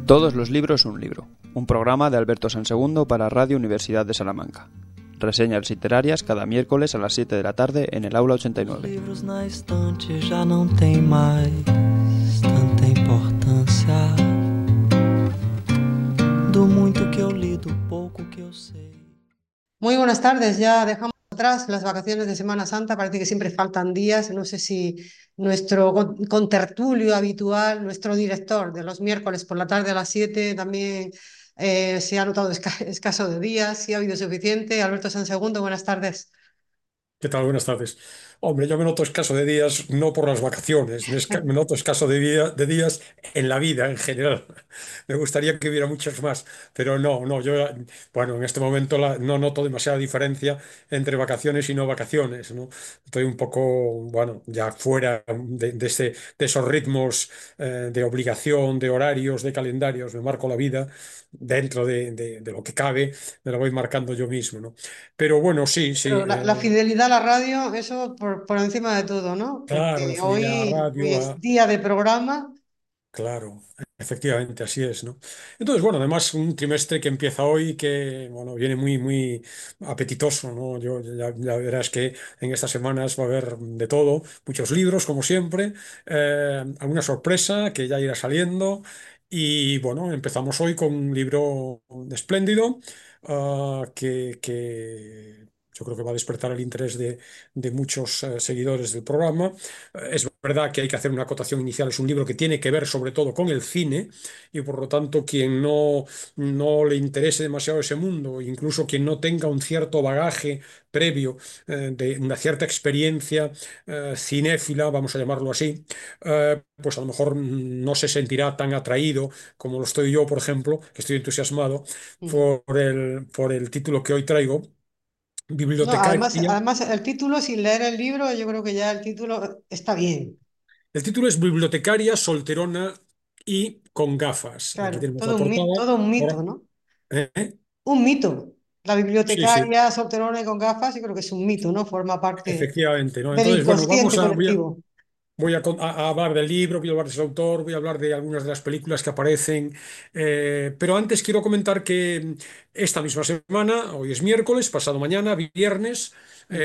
Todos los libros un libro, un programa de Alberto Sansegundo para Radio Universidad de Salamanca. Reseñas literarias cada miércoles a las 7 de la tarde en el aula 89. Livros na estante já não tem mais tanta importância. Do muito que eu li, do pouco que eu sei. Muy buenas tardes, ya dejamos atrás las vacaciones de Semana Santa, parece que siempre faltan días, no sé si nuestro contertulio habitual, nuestro director de los miércoles por la tarde a las 7 también se ha notado escaso de días, si ha habido suficiente. Alberto Sansegundo, buenas tardes. ¿Qué tal? Buenas tardes. Hombre, yo me noto escaso de días no por las vacaciones, me noto escaso de días en la vida en general. Me gustaría que hubiera muchos más, pero no, bueno, en este momento no noto demasiada diferencia entre vacaciones y no vacaciones, ¿no? Estoy un poco, bueno, ya fuera de esos ritmos de obligación, de horarios, de calendarios. Me marco la vida dentro de lo que cabe, me la voy marcando yo mismo, ¿no? Pero bueno, sí, sí. Pero la fidelidad a la radio, eso por encima de todo, ¿no? Claro, la Porque fidelidad a la hoy radio, es día de programa. claro, efectivamente, así es, ¿no? Entonces, bueno, además un trimestre que empieza hoy que, bueno, viene muy apetitoso, ¿no? Ya verás que en estas semanas va a haber de todo, muchos libros, como siempre, alguna sorpresa que ya irá saliendo y, bueno, empezamos hoy con un libro espléndido que yo creo que va a despertar el interés de muchos seguidores del programa. Es verdad que hay que hacer una acotación inicial. Es un libro que tiene que ver sobre todo con el cine y por lo tanto quien no le interese demasiado ese mundo, incluso quien no tenga un cierto bagaje previo de una cierta experiencia cinéfila, vamos a llamarlo así, pues a lo mejor no se sentirá tan atraído como lo estoy yo, por ejemplo, que estoy entusiasmado Ujú. por el título que hoy traigo. No, Bibliotecaria. además el título, sin leer el libro, yo creo que ya el título está bien. El título es Bibliotecaria, solterona y con gafas. Aquí Claro, tenemos la portada. todo un mito, Ahora, ¿no? ¿eh? Un mito. La Sí, sí, bibliotecaria solterona y con gafas, yo creo que es un mito, ¿no? Forma parte efectivamente, ¿no? del Entonces, bueno, inconsciente colectivo. voy a hablar del libro, voy a hablar de su autor, voy a hablar de algunas de las películas que aparecen, pero antes quiero comentar que esta misma semana, hoy es miércoles, pasado mañana, viernes,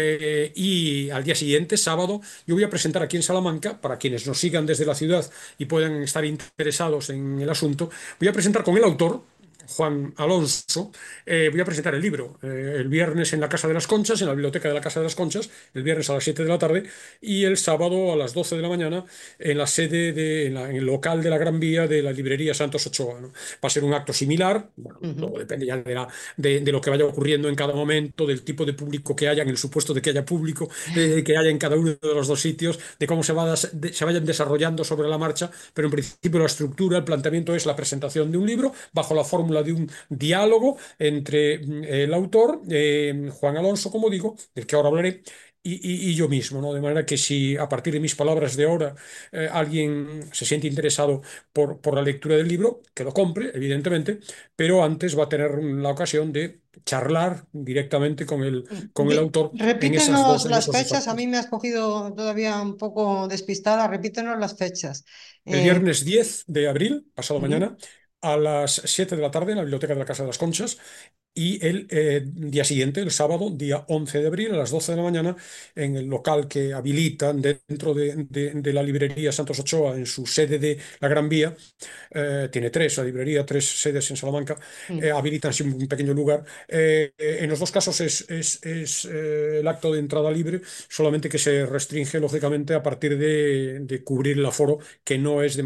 y al día siguiente, sábado, yo voy a presentar aquí en Salamanca, para quienes nos sigan desde la ciudad y puedan estar interesados en el asunto, voy a presentar con el autor. Juan Alonso, voy a presentar el libro el viernes en la Casa de las Conchas, en la biblioteca de la Casa de las Conchas, el viernes a las 7 de la tarde y el sábado a las 12 de la mañana en la sede en el local de la Gran Vía de la librería Santos Ochoa, ¿no? Va a ser un acto similar, bueno, luego Ujú. depende ya de lo que vaya ocurriendo en cada momento, del tipo de público que haya, en el supuesto de que haya público que haya en cada uno de los dos sitios, de cómo se vayan desarrollando sobre la marcha, pero en principio la estructura, el planteamiento es la presentación de un libro bajo la fórmula de un diálogo entre el autor, Juan Alonso, como digo, del que ahora hablaré, y yo mismo, ¿no? De manera que si a partir de mis palabras de ahora alguien se siente interesado por la lectura del libro, que lo compre, evidentemente, pero antes va a tener la ocasión de charlar directamente con el autor Repítenos en las esos dos fechas, a mí actos. me has cogido todavía un poco despistada, repítenos las fechas. El Eh, viernes 10 de abril, pasado ujú. mañana, a las 7 de la tarde en la Biblioteca de la Casa de las Conchas. Y el día siguiente, el sábado, día 11 de abril, a las 12 de la mañana, en el local que habilitan dentro de la librería Santos Ochoa, en su sede de la Gran Vía, tiene tres, la librería, tres sedes en Salamanca, Mm. habilitan sí, un pequeño lugar. En los dos casos es el acto de entrada libre, solamente que se restringe, lógicamente, a partir de cubrir el aforo, que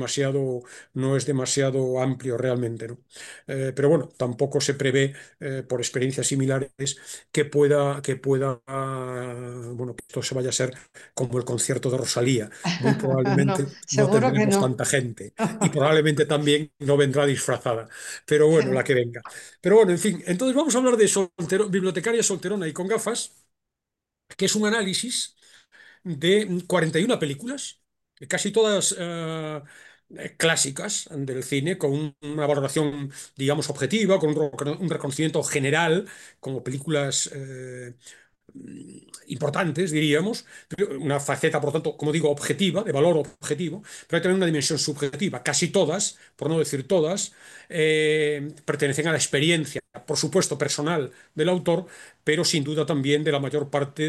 no es demasiado amplio realmente, ¿no? Pero bueno, tampoco se prevé, por experiencias similares, bueno, que esto se vaya a ser como el concierto de Rosalía. Muy No, probablemente no seguro que tendremos no. tanta gente y probablemente también no vendrá disfrazada, pero bueno, la que venga. Pero bueno, en fin, entonces vamos a hablar de bibliotecaria solterona y con gafas, que es un análisis de 41 películas, casi todas clásicas del cine, con una valoración, digamos, objetiva, con un reconocimiento general como películas importantes, diríamos, pero una faceta, por tanto, como digo, objetiva, de valor objetivo, pero hay también una dimensión subjetiva. Casi todas, por no decir todas, pertenecen a la experiencia, por supuesto, personal del autor, pero sin duda también de la mayor parte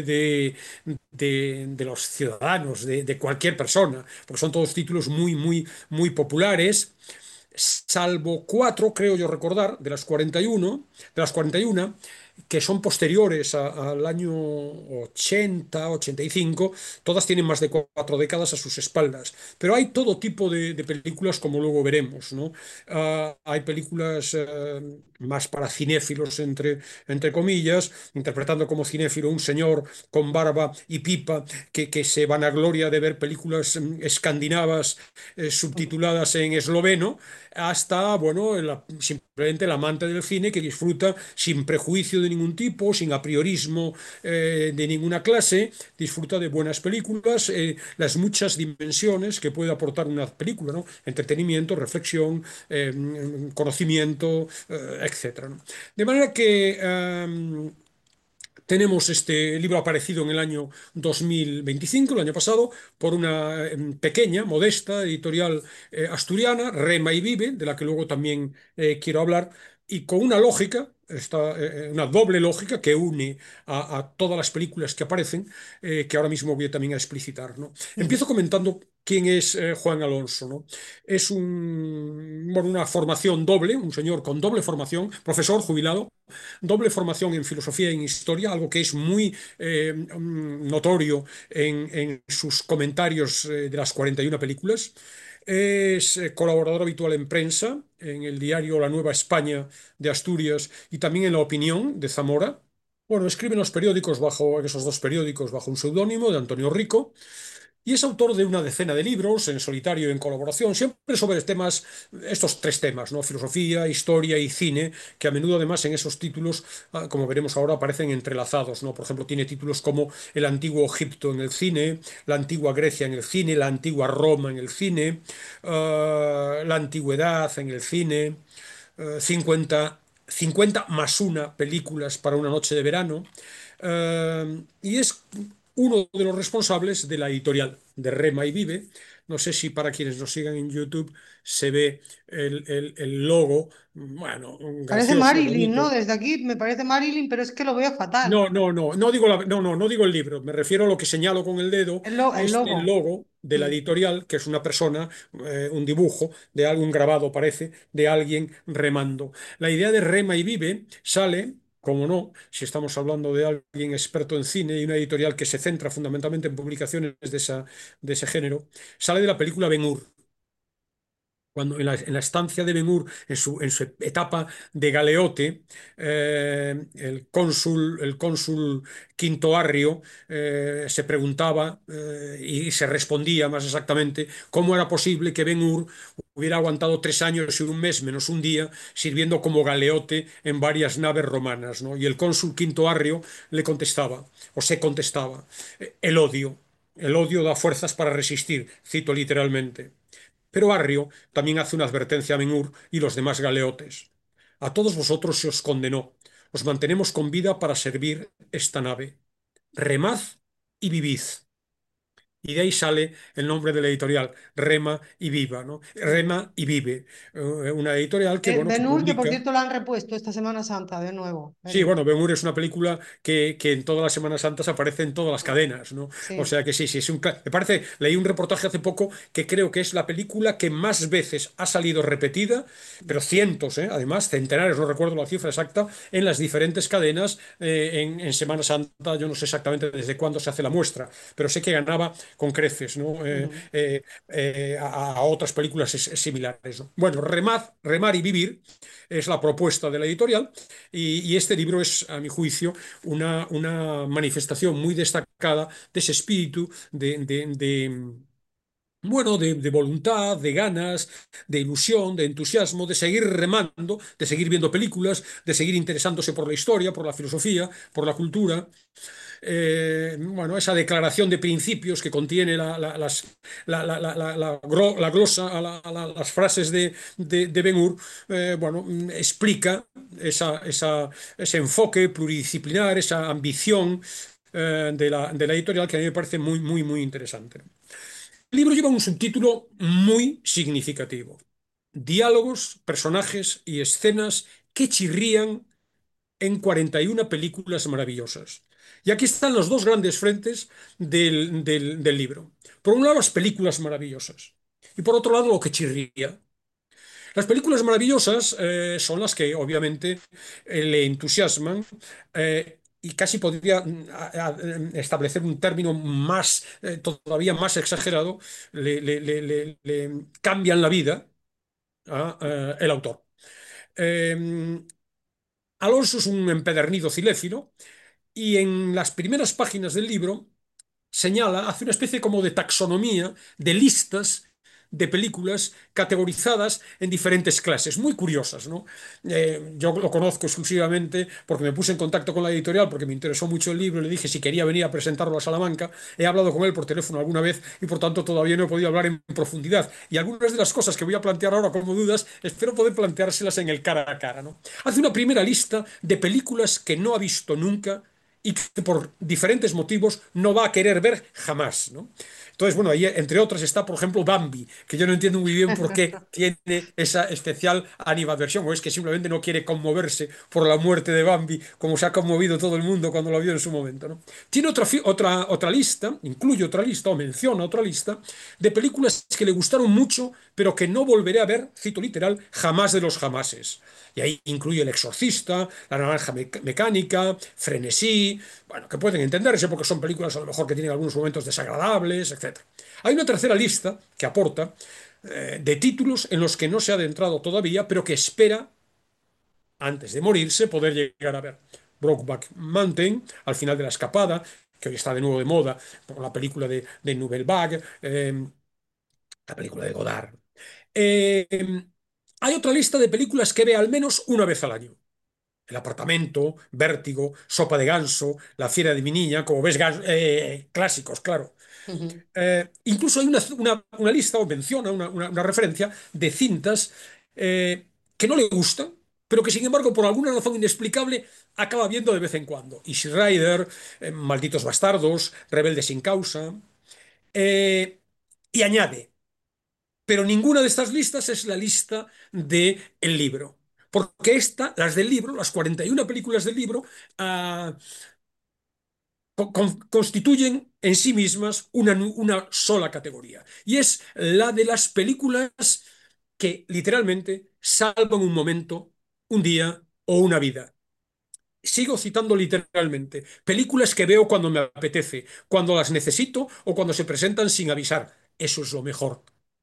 de los ciudadanos, de cualquier persona, porque son todos títulos muy, muy, muy populares, salvo cuatro, creo yo recordar, de las 41 que son posteriores al año 80, 85, todas tienen más de 4 décadas a sus espaldas. Pero hay todo tipo de películas, como luego veremos, ¿no? Hay películas más para cinéfilos, entre comillas, interpretando como cinéfilo un señor con barba y pipa que se vanagloria de ver películas escandinavas subtituladas en esloveno, hasta, bueno, simplemente el amante del cine que disfruta sin prejuicio de ningún tipo, sin apriorismo de ninguna clase, disfruta de buenas películas, las muchas dimensiones que puede aportar una película, ¿no? Entretenimiento, reflexión, conocimiento, etcétera, ¿no? De manera que tenemos este libro aparecido en el año 2025, el año pasado, por una pequeña, modesta editorial asturiana, Rema y Vive, de la que luego también quiero hablar, y con una lógica, una doble lógica que une a todas las películas que aparecen, que ahora mismo voy también a explicitar, ¿no? Empiezo comentando quién es Juan Alonso, ¿no? Es bueno, una formación doble, un señor con doble formación, profesor jubilado, doble formación en filosofía y en historia, algo que es muy notorio en sus comentarios de las 41 películas. Es colaborador habitual en prensa, en el diario La Nueva España de Asturias y también en La Opinión de Zamora. Bueno, escribe en los periódicos en esos dos periódicos bajo un seudónimo de Antonio Rico. Y es autor de una decena de libros, en solitario y en colaboración, siempre sobre temas, estos tres temas, ¿no? Filosofía, historia y cine, que a menudo además en esos títulos, como veremos ahora, aparecen entrelazados, ¿no? Por ejemplo, tiene títulos como El antiguo Egipto en el cine, La antigua Grecia en el cine, La antigua Roma en el cine, La antigüedad en el cine, 50 más una películas para una noche de verano. Y es uno de los responsables de la editorial de Rema y Vive. No sé si para quienes nos sigan en YouTube se ve el logo, bueno, Parece gracioso, Marilyn, ¿no? bonito. Desde aquí me parece Marilyn, pero es que lo veo fatal. No digo no digo el libro, me refiero a lo que señalo con el dedo, El es el logo. logo de la Mm. editorial, que es una persona, un dibujo de algún grabado, parece, de alguien remando. La idea de Rema y Vive sale, como no, si estamos hablando de alguien experto en cine y una editorial que se centra fundamentalmente en publicaciones de ese género, sale de la película Ben-Hur, cuando en la estancia de Ben-Hur, en su etapa de galeote, el cónsul Quinto Arrio se preguntaba y se respondía más exactamente cómo era posible que Ben-Hur hubiera aguantado 3 años y un mes menos un día sirviendo como galeote en varias naves romanas, ¿no? Y el cónsul Quinto Arrio le contestaba, o se contestaba, el odio. El odio da fuerzas para resistir, cito literalmente. Pero Arrio también hace una advertencia a Ben-Hur y los demás galeotes. A todos vosotros se os condenó. Os mantenemos con vida para servir esta nave. Remad y vivid. Y de ahí sale el nombre de la editorial, Rema y Viva, ¿no? Mm. Rema y Vive. Una editorial que, bueno, que Ben-Hur, que por publica. cierto la han repuesto esta Semana Santa de nuevo. Sí, Veremos. bueno, Ben-Hur es una película que en todas las Semanas Santas aparece en todas las cadenas, ¿no? O Sí. sea que sí, sí, me parece, leí un reportaje hace poco que creo que es la película que más veces ha salido repetida, pero cientos, además, centenares, no recuerdo la cifra exacta, en las diferentes cadenas en Semana Santa. Yo no sé exactamente desde cuándo se hace la muestra, pero sé que ganaba con creces, ¿no? Ujú. A otras películas similares, ¿no? Bueno, Remar y Vivir es la propuesta de la editorial. Y este libro es, a mi juicio, una manifestación muy destacada de ese espíritu bueno, de voluntad, de ganas, de ilusión, de entusiasmo, de seguir remando, de seguir viendo películas, de seguir interesándose por la historia, por la filosofía, por la cultura. Bueno, esa declaración de principios que contiene la glosa a las frases de Ben-Hur, bueno, explica ese enfoque pluridisciplinar, esa ambición de la editorial que a mí me parece muy, muy, muy interesante. El libro lleva un subtítulo muy significativo. Diálogos, personajes y escenas que chirrían en 41 películas maravillosas. Y aquí están los dos grandes frentes del libro. Por un lado, las películas maravillosas. Y por otro lado, lo que chirría. Las películas maravillosas son las que obviamente le entusiasman, y casi podría establecer un término más, todavía más exagerado, le cambian la vida a el autor. Eh, Alonso es un empedernido cinéfilo y en las primeras páginas del libro señala, hace una especie como de taxonomía, de listas de películas categorizadas en diferentes clases, muy curiosas, ¿no? Yo lo conozco exclusivamente porque me puse en contacto con la editorial, porque me interesó mucho el libro, y le dije si quería venir a presentarlo a Salamanca. He hablado con él por teléfono alguna vez y por tanto todavía no he podido hablar en profundidad. Y algunas de las cosas que voy a plantear ahora como dudas, espero poder planteárselas en el cara a cara, ¿no? Hace una primera lista de películas que no ha visto nunca y que por diferentes motivos no va a querer ver jamás, ¿no? Entonces, bueno, ahí entre otras está, por ejemplo, Bambi, que yo no entiendo muy bien por qué tiene esa especial animadversión, o es que simplemente no quiere conmoverse por la muerte de Bambi, como se ha conmovido todo el mundo cuando lo vio en su momento, ¿no? Tiene otra lista, incluye otra lista, o menciona otra lista, de películas que le gustaron mucho, pero que no volveré a ver, cito literal, jamás de los jamases. Y ahí incluye El Exorcista, La Naranja Mecánica, Frenesí, bueno, que pueden entenderse porque son películas a lo mejor que tienen algunos momentos desagradables, etc. Hay una tercera lista que aporta de títulos en los que no se ha adentrado todavía, pero que espera, antes de morirse, poder llegar a ver. Brokeback Mountain, Al final de la escapada, que hoy está de nuevo de moda, por la película de Nouvelle Vague, la película de Godard. Eh, Hay otra lista de películas que ve al menos una vez al año. El apartamento, Vértigo, Sopa de ganso, La fiera de mi niña, como ves, clásicos, claro. Ujú. Incluso hay una lista o menciona una referencia de cintas que no le gustan, pero que sin embargo por alguna razón inexplicable acaba viendo de vez en cuando. Easy Rider, Malditos Bastardos, Rebelde sin causa. eh, y añade, pero ninguna de estas listas es la lista del libro. Porque las del libro, las 41 películas del libro, ah, constituyen en sí mismas una sola categoría. Y es la de las películas que literalmente salvan un momento, un día o una vida. Sigo citando literalmente. Películas que veo cuando me apetece, cuando las necesito o cuando se presentan sin avisar. Eso es lo mejor,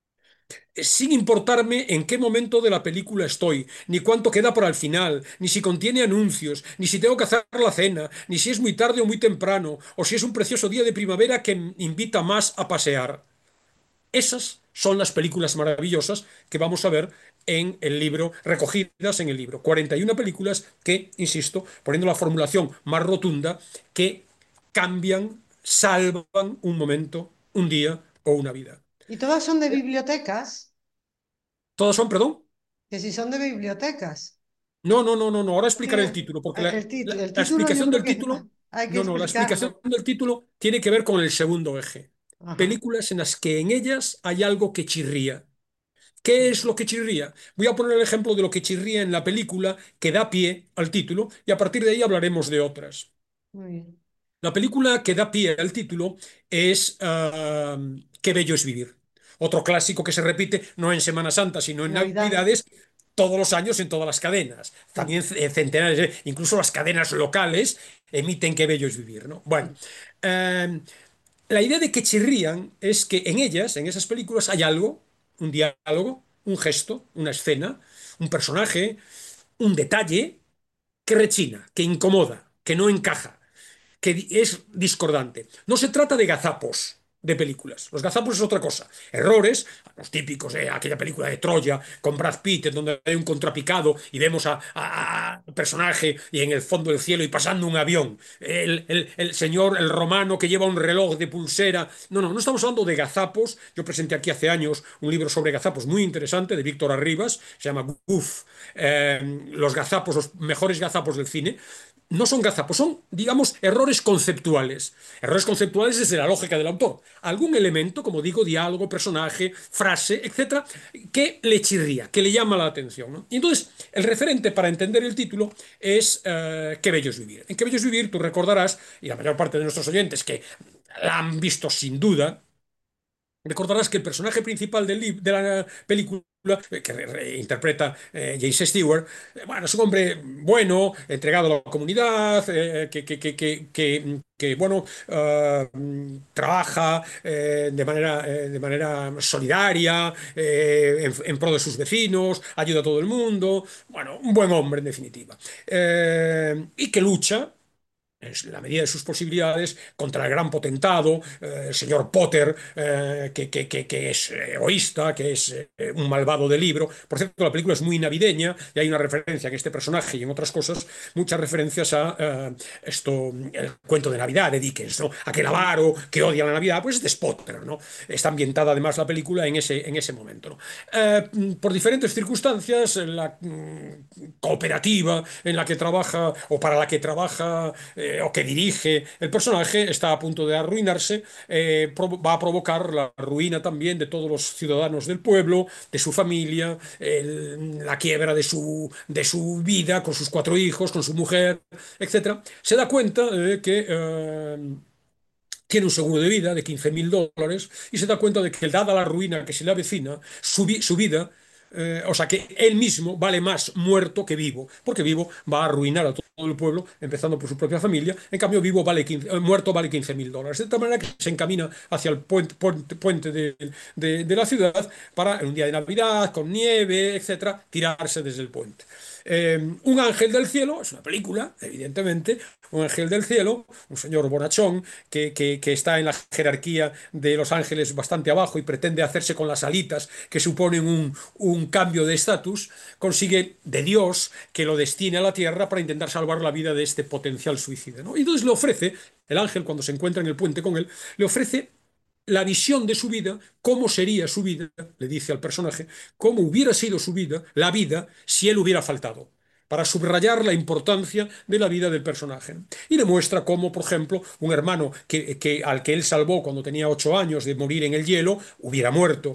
sin importarme en qué momento de la película estoy, ni cuánto queda para el final, ni si contiene anuncios, ni si tengo que hacer la cena, ni si es muy tarde o muy temprano, o si es un precioso día de primavera que me invita más a pasear. Esas son las películas maravillosas que vamos a ver en el libro, recogidas en el libro. 41 películas que, insisto, poniendo la formulación más rotunda, que cambian, salvan un momento, un día o una vida. Y todas son de bibliotecas, Todas son, perdón. que si son de bibliotecas. No, no, no, no, no. Ahora Es que explicaré el título, porque la, la- el la título yo explicación creo del que título, hay que no, no, la explicación explicarlo. del título tiene que ver con el segundo eje. Ajá. Películas en las que en ellas hay algo que chirría. ¿Qué es lo que chirría? Voy a poner el ejemplo de lo que chirría en la película que da pie al título y a partir de ahí hablaremos de otras. Muy bien. La película que da pie al título es Qué bello es vivir. Otro clásico que se repite no en Semana Santa, sino en Navidad. Navidades, todos los años en todas las cadenas. También centenares, incluso las cadenas locales emiten Qué bello es vivir, ¿no? Bueno, eh, la idea de que chirrían es que en ellas, en esas películas, hay algo, un diálogo, un gesto, una escena, un personaje, un detalle que rechina, que incomoda, que no encaja, que es discordante. No se trata de gazapos de películas. Los gazapos es otra cosa. Errores, los típicos de aquella película de Troya con Brad Pitt, en donde hay un contrapicado y vemos al personaje y en el fondo del cielo y pasando un avión. El señor, el romano que lleva un reloj de pulsera. No, no, no estamos hablando de gazapos. Yo presenté aquí hace años un libro sobre gazapos muy interesante de Víctor Arribas, se llama Goof, los gazapos, los mejores gazapos del cine. no son gazapos, son, digamos, errores conceptuales. Errores conceptuales desde la lógica del autor. Algún elemento, como digo, diálogo, personaje, frase, etcétera, que le chirría, que le llama la atención, ¿no? Y entonces, el referente para entender el título es Qué bello es vivir. En Qué bello es vivir, tú recordarás, y la mayor parte de nuestros oyentes que la han visto sin duda, recordarás que el personaje principal de la película, que interpreta James Stewart, bueno, es un hombre bueno, entregado a la comunidad, bueno, trabaja de manera solidaria, en pro de sus vecinos, ayuda a todo el mundo, bueno, un buen hombre en definitiva. Y que lucha en la medida de sus posibilidades, contra el gran potentado, el señor Potter, que es egoísta, que es un malvado de libro. Por cierto, la película es muy navideña y hay una referencia en este personaje y en otras cosas, muchas referencias a el cuento de Navidad de Dickens, ¿no? Aquel avaro que odia la Navidad, pues es de Potter, ¿no? Está ambientada además la película en ese momento, ¿no? Por diferentes circunstancias, la cooperativa en la que trabaja o para la que trabaja o que dirige el personaje está a punto de arruinarse, va a provocar la ruina también de todos los ciudadanos del pueblo, de su familia, la quiebra de su vida con sus cuatro hijos, con su mujer, etcétera. Se da cuenta que tiene un seguro de vida de $15.000 y se da cuenta de que, dada la ruina que se le avecina, su vida, o sea, que él mismo vale más muerto que vivo, porque vivo va a arruinar a todo el pueblo, empezando por su propia familia. En cambio, muerto vale $15.000. De tal manera que se encamina hacia el puente de la ciudad para, en un día de Navidad, con nieve, etcétera, tirarse desde el puente. Un ángel del cielo, es una película, evidentemente, un ángel del cielo, un señor bonachón que está en la jerarquía de los ángeles bastante abajo y pretende hacerse con las alitas que suponen un cambio de estatus, consigue de Dios que lo destine a la tierra para intentar salvar la vida de este potencial suicida, ¿no? Y entonces le ofrece, el ángel cuando se encuentra en el puente con él, le ofrece la visión de su vida, cómo sería su vida, le dice al personaje, cómo hubiera sido su vida, la vida, si él hubiera faltado, para subrayar la importancia de la vida del personaje. Y le muestra cómo, por ejemplo, un hermano al que él salvó cuando tenía 8 años de morir en el hielo, hubiera muerto.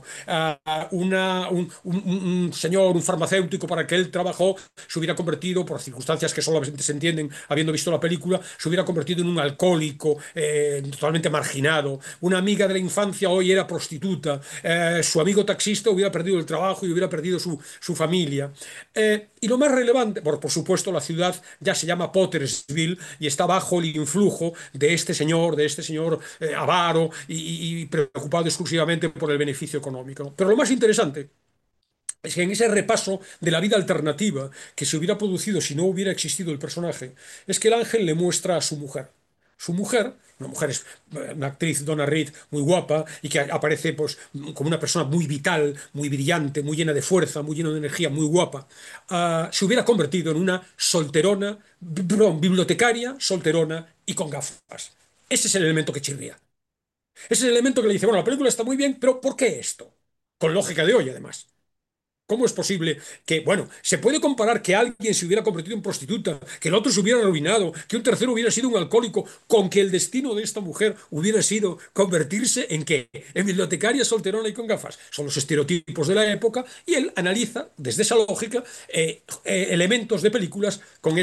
Un señor, un farmacéutico para el que él trabajó, se hubiera convertido, por circunstancias que solamente se entienden habiendo visto la película, se hubiera convertido en un alcohólico totalmente marginado. Una amiga de la infancia hoy era prostituta. Su amigo taxista hubiera perdido el trabajo y hubiera perdido su familia. Y lo más relevante, por supuesto, la ciudad ya se llama Pottersville y está bajo el influjo de este señor avaro y preocupado exclusivamente por el beneficio económico. Pero lo más interesante es que en ese repaso de la vida alternativa que se hubiera producido si no hubiera existido el personaje, es que el ángel le muestra a su mujer. Su mujer, una mujer, una actriz, Donna Reed, muy guapa y que aparece pues, como una persona muy vital, muy brillante, muy llena de fuerza, muy llena de energía, muy guapa, se hubiera convertido en una solterona, perdón, bibliotecaria, solterona y con gafas. Ese es el elemento que chirría. Ese es el elemento que le dice, bueno, la película está muy bien, pero ¿por qué esto? Con lógica de hoy, además. ¿Cómo es posible que, bueno, se puede comparar que alguien se hubiera convertido en prostituta, que el otro se hubiera arruinado, que un tercero hubiera sido un alcohólico, con que el destino de esta mujer hubiera sido convertirse en qué? En bibliotecaria, solterona y con gafas? Son los estereotipos de la época y él analiza, desde esa lógica, elementos de películas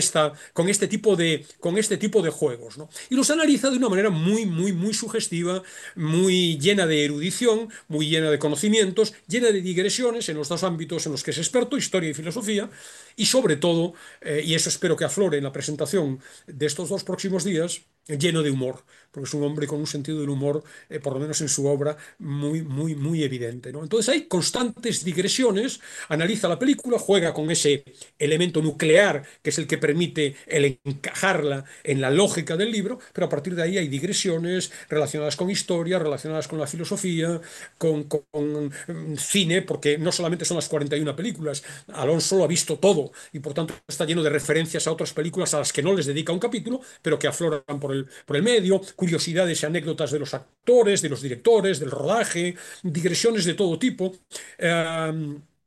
con este tipo de juegos, ¿no? Y los analiza de una manera muy, muy, muy sugestiva, muy llena de erudición, muy llena de conocimientos, llena de digresiones en los dos ámbitos en los que es experto, historia y filosofía, y sobre todo, y eso espero que aflore en la presentación de estos 2 próximos días, lleno de humor, porque es un hombre con un sentido del humor, por lo menos en su obra, muy, muy, muy evidente, ¿no? Entonces hay constantes digresiones, analiza la película, juega con ese elemento nuclear que es el que permite el encajarla en la lógica del libro, pero a partir de ahí hay digresiones relacionadas con historia, relacionadas con la filosofía, con cine, porque no solamente son las 41 películas, Alonso lo ha visto todo y por tanto está lleno de referencias a otras películas a las que no les dedica un capítulo, pero que afloran por el medio, curiosidades y anécdotas de los actores, de los directores, del rodaje, digresiones de todo tipo.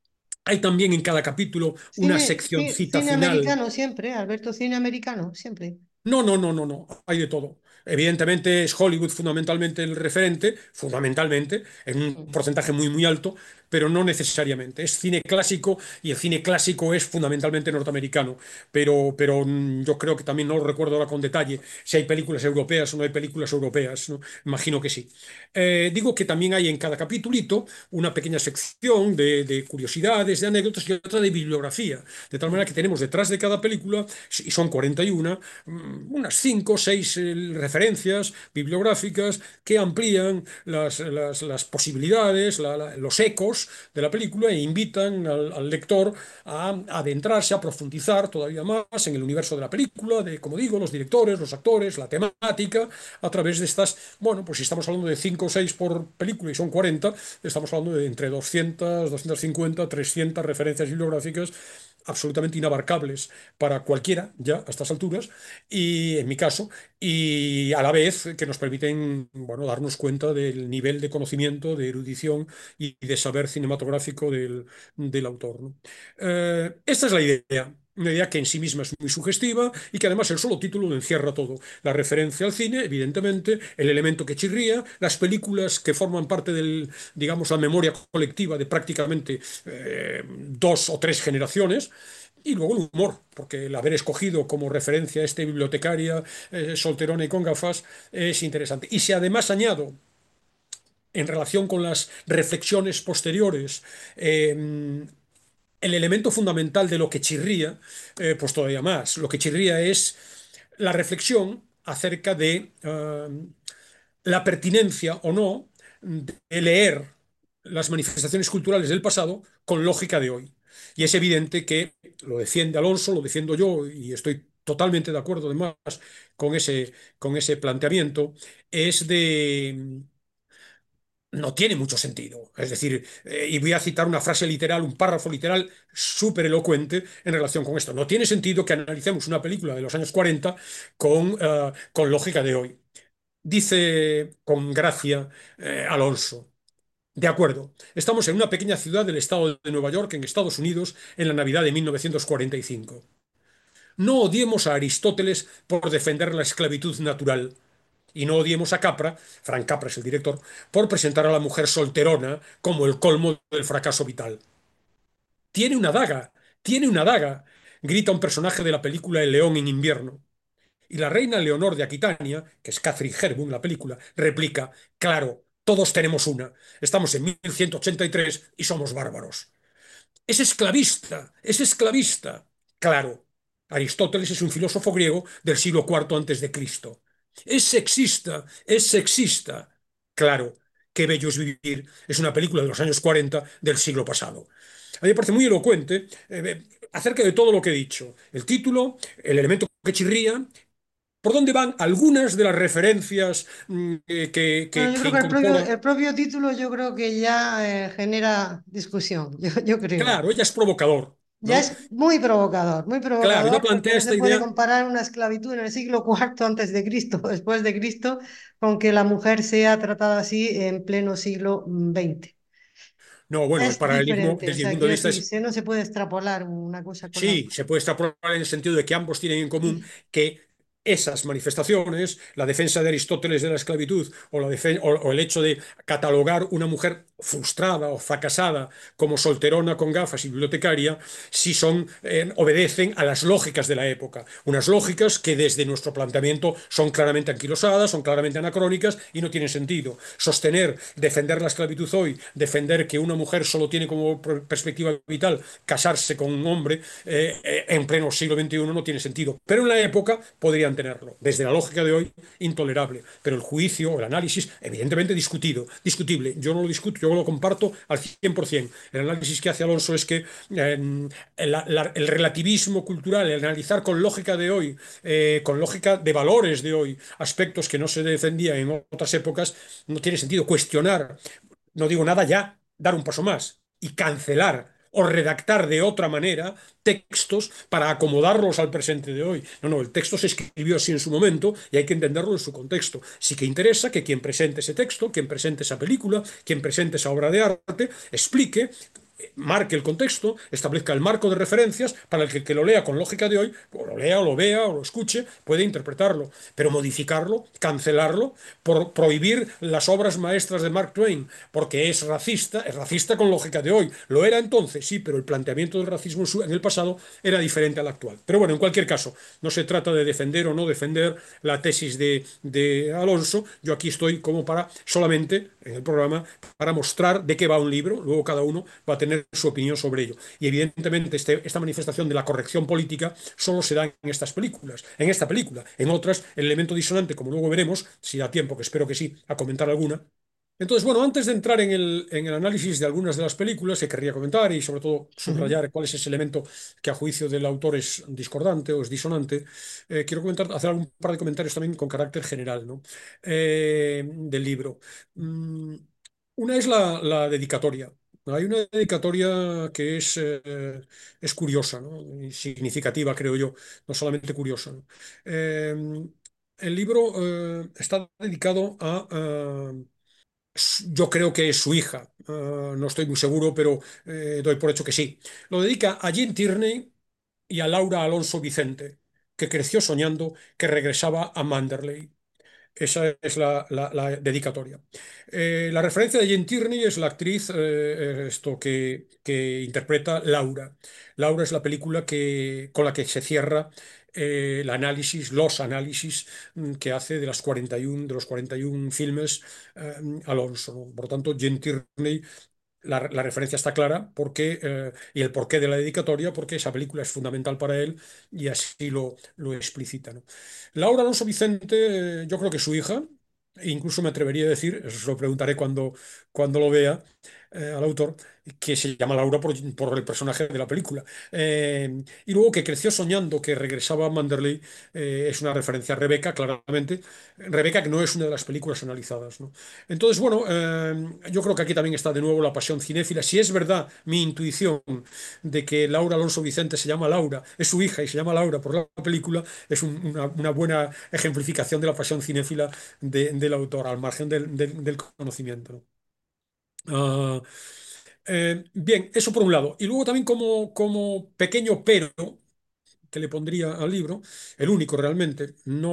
Hay también en cada capítulo una seccioncita Cine final. americano siempre, Alberto, cine americano siempre. No, no, no, no, no, hay de todo. Evidentemente es Hollywood fundamentalmente el referente, fundamentalmente, en un Ujú. porcentaje muy, muy alto, pero no necesariamente. Es cine clásico y el cine clásico es fundamentalmente norteamericano, pero yo creo que también no lo recuerdo ahora con detalle si hay películas europeas o no hay películas europeas, ¿no? Imagino que sí. Digo que también hay en cada capítulito una pequeña sección de curiosidades, de anécdotas y otra de bibliografía, de tal manera que tenemos detrás de cada película, y son 41, unas 5 o 6 referencias bibliográficas que amplían las posibilidades, los ecos de la película e invitan al lector a adentrarse, a profundizar todavía más en el universo de la película, de, como digo, los directores, los actores, la temática, a través de estas, bueno, pues si estamos hablando de 5 o 6 por película y son 40, estamos hablando de entre 200, 250, 300 referencias bibliográficas absolutamente inabarcables para cualquiera ya a estas alturas, y en mi caso, y a la vez que nos permiten, bueno, darnos cuenta del nivel de conocimiento, de erudición y de saber cinematográfico del autor, ¿no? Esta es la idea. Una idea que en sí misma es muy sugestiva y que además el solo título lo encierra todo. La referencia al cine, evidentemente, el elemento que chirría, las películas que forman parte del, digamos, la memoria colectiva de prácticamente 2 o 3 generaciones, y luego el humor, porque el haber escogido como referencia a este bibliotecaria solterona y con gafas es interesante. Y si además añado, en relación con las reflexiones posteriores, el elemento fundamental de lo que chirría, pues todavía más. Lo que chirría es la reflexión acerca de la pertinencia o no de leer las manifestaciones culturales del pasado con lógica de hoy. Y es evidente que lo defiende Alonso, lo defiendo yo y estoy totalmente de acuerdo además con ese planteamiento, es de no tiene mucho sentido. Es decir, y voy a citar una frase literal, un párrafo literal súper elocuente en relación con esto. No tiene sentido que analicemos una película de los años 40 con lógica de hoy. Dice con gracia Alonso. De acuerdo, estamos en una pequeña ciudad del estado de Nueva York, en Estados Unidos, en la Navidad de 1945. No odiemos a Aristóteles por defender la esclavitud natural. Y no odiemos a Capra, Frank Capra es el director, por presentar a la mujer solterona como el colmo del fracaso vital. Tiene una daga, tiene una daga, grita un personaje de la película El León en invierno. Y la reina Leonor de Aquitania, que es Catherine Hepburn en la película, replica, claro, todos tenemos una. Estamos en 1183 y somos bárbaros. Es esclavista, es esclavista. Claro, Aristóteles es un filósofo griego del siglo IV antes de Cristo. Es sexista, es sexista. Claro, qué bello es vivir. Es una película de los años 40 del siglo pasado. A mí me parece muy elocuente acerca de todo lo que he dicho. El título, el elemento que chirría, por dónde van algunas de las referencias Bueno, yo que creo que incorpora. el propio título yo creo que ya genera discusión, yo creo. Claro, ella es provocador, Ya ¿no? es muy Claro, ella provocador, porque plantea no se esta puede idea. comparar una esclavitud en el siglo IV antes de Cristo, después de Cristo, con que la mujer sea tratada así en pleno siglo XX. No, bueno, el Es paralelismo diferente, o desde mi sea, punto de quiero vista decir, es, no se puede extrapolar una cosa con la sí, otra. se puede extrapolar en el sentido de que ambos tienen en común que esas manifestaciones, la defensa de Aristóteles de la esclavitud o el hecho de catalogar una mujer frustrada o fracasada como solterona con gafas y bibliotecaria, sí obedecen a las lógicas de la época. Unas lógicas que desde nuestro planteamiento son claramente anquilosadas, son claramente anacrónicas y no tienen sentido. Sostener, defender la esclavitud hoy, defender que una mujer solo tiene como perspectiva vital casarse con un hombre en pleno siglo XXI no tiene sentido. Pero en la época podrían tenerlo. Desde la lógica de hoy, intolerable. Pero el juicio o el análisis, evidentemente discutible. Yo no lo discuto, yo lo comparto al 100%. El análisis que hace Alonso es que el relativismo cultural, el analizar con lógica de hoy, con lógica de valores de hoy, aspectos que no se defendían en otras épocas, no tiene sentido cuestionar, no digo nada ya, dar un paso más y cancelar o redactar de otra manera textos para acomodarlos al presente de hoy. No, no, el texto se escribió así en su momento y hay que entenderlo en su contexto. Sí que interesa que quien presente ese texto, quien presente esa película, quien presente esa obra de arte, explique marque el contexto, establezca el marco de referencias para el que lo lea con lógica de hoy, o lo lea, o lo vea, o lo escuche, puede interpretarlo, pero modificarlo, cancelarlo, por prohibir las obras maestras de Mark Twain, porque es racista con lógica de hoy. Lo era entonces, sí, pero el planteamiento del racismo en el pasado era diferente al actual. Pero bueno, en cualquier caso, no se trata de defender o no defender la tesis de Alonso. Yo aquí estoy como para solamente en el programa para mostrar de qué va un libro, luego cada uno va a tener su opinión sobre ello. Y evidentemente esta manifestación de la corrección política solo se da en estas películas, en esta película. En otras, el elemento disonante, como luego veremos, si da tiempo, que espero que sí, a comentar alguna. Entonces, bueno, antes de entrar en el análisis de algunas de las películas que querría comentar y sobre todo Ujú. subrayar cuál es ese elemento que a juicio del autor es discordante o es disonante, quiero comentar, hacer un par de comentarios también con carácter general, ¿no? Del libro. Mm, una es la dedicatoria. Hay una dedicatoria que es curiosa, ¿no? Y significativa, creo yo, no solamente curiosa, ¿no? Eh, el libro está dedicado yo creo que es su hija, no estoy muy seguro, pero doy por hecho que sí. Lo dedica a Jean Tierney y a Laura Alonso Vicente, que creció soñando que regresaba a Manderley. Esa es la dedicatoria. La referencia de Jane Tierney es la actriz que interpreta Laura. Laura es la película con la que se cierra los análisis que hace de los 41 filmes Alonso, ¿no? Por lo tanto, Jane Tierney la referencia está clara y el porqué de la dedicatoria, porque esa película es fundamental para él y así lo explicita, ¿no? Laura Alonso Vicente, yo creo que es su hija, e incluso me atrevería a decir, eso se lo preguntaré cuando lo vea al autor, que se llama Laura por el personaje de la película. Y luego que creció soñando que regresaba a Manderley, es una referencia a Rebeca, claramente. Rebeca, que no es una de las películas analizadas, ¿no? Entonces, bueno, yo creo que aquí también está de nuevo la pasión cinéfila. Si es verdad mi intuición de que Laura Alonso Vicente se llama Laura, es su hija y se llama Laura por la película, es una buena ejemplificación de la pasión cinéfila del autor, al margen del conocimiento, ¿no? Ah, bien, eso por un lado. Y luego también como pequeño pero que le pondría al libro, el único realmente,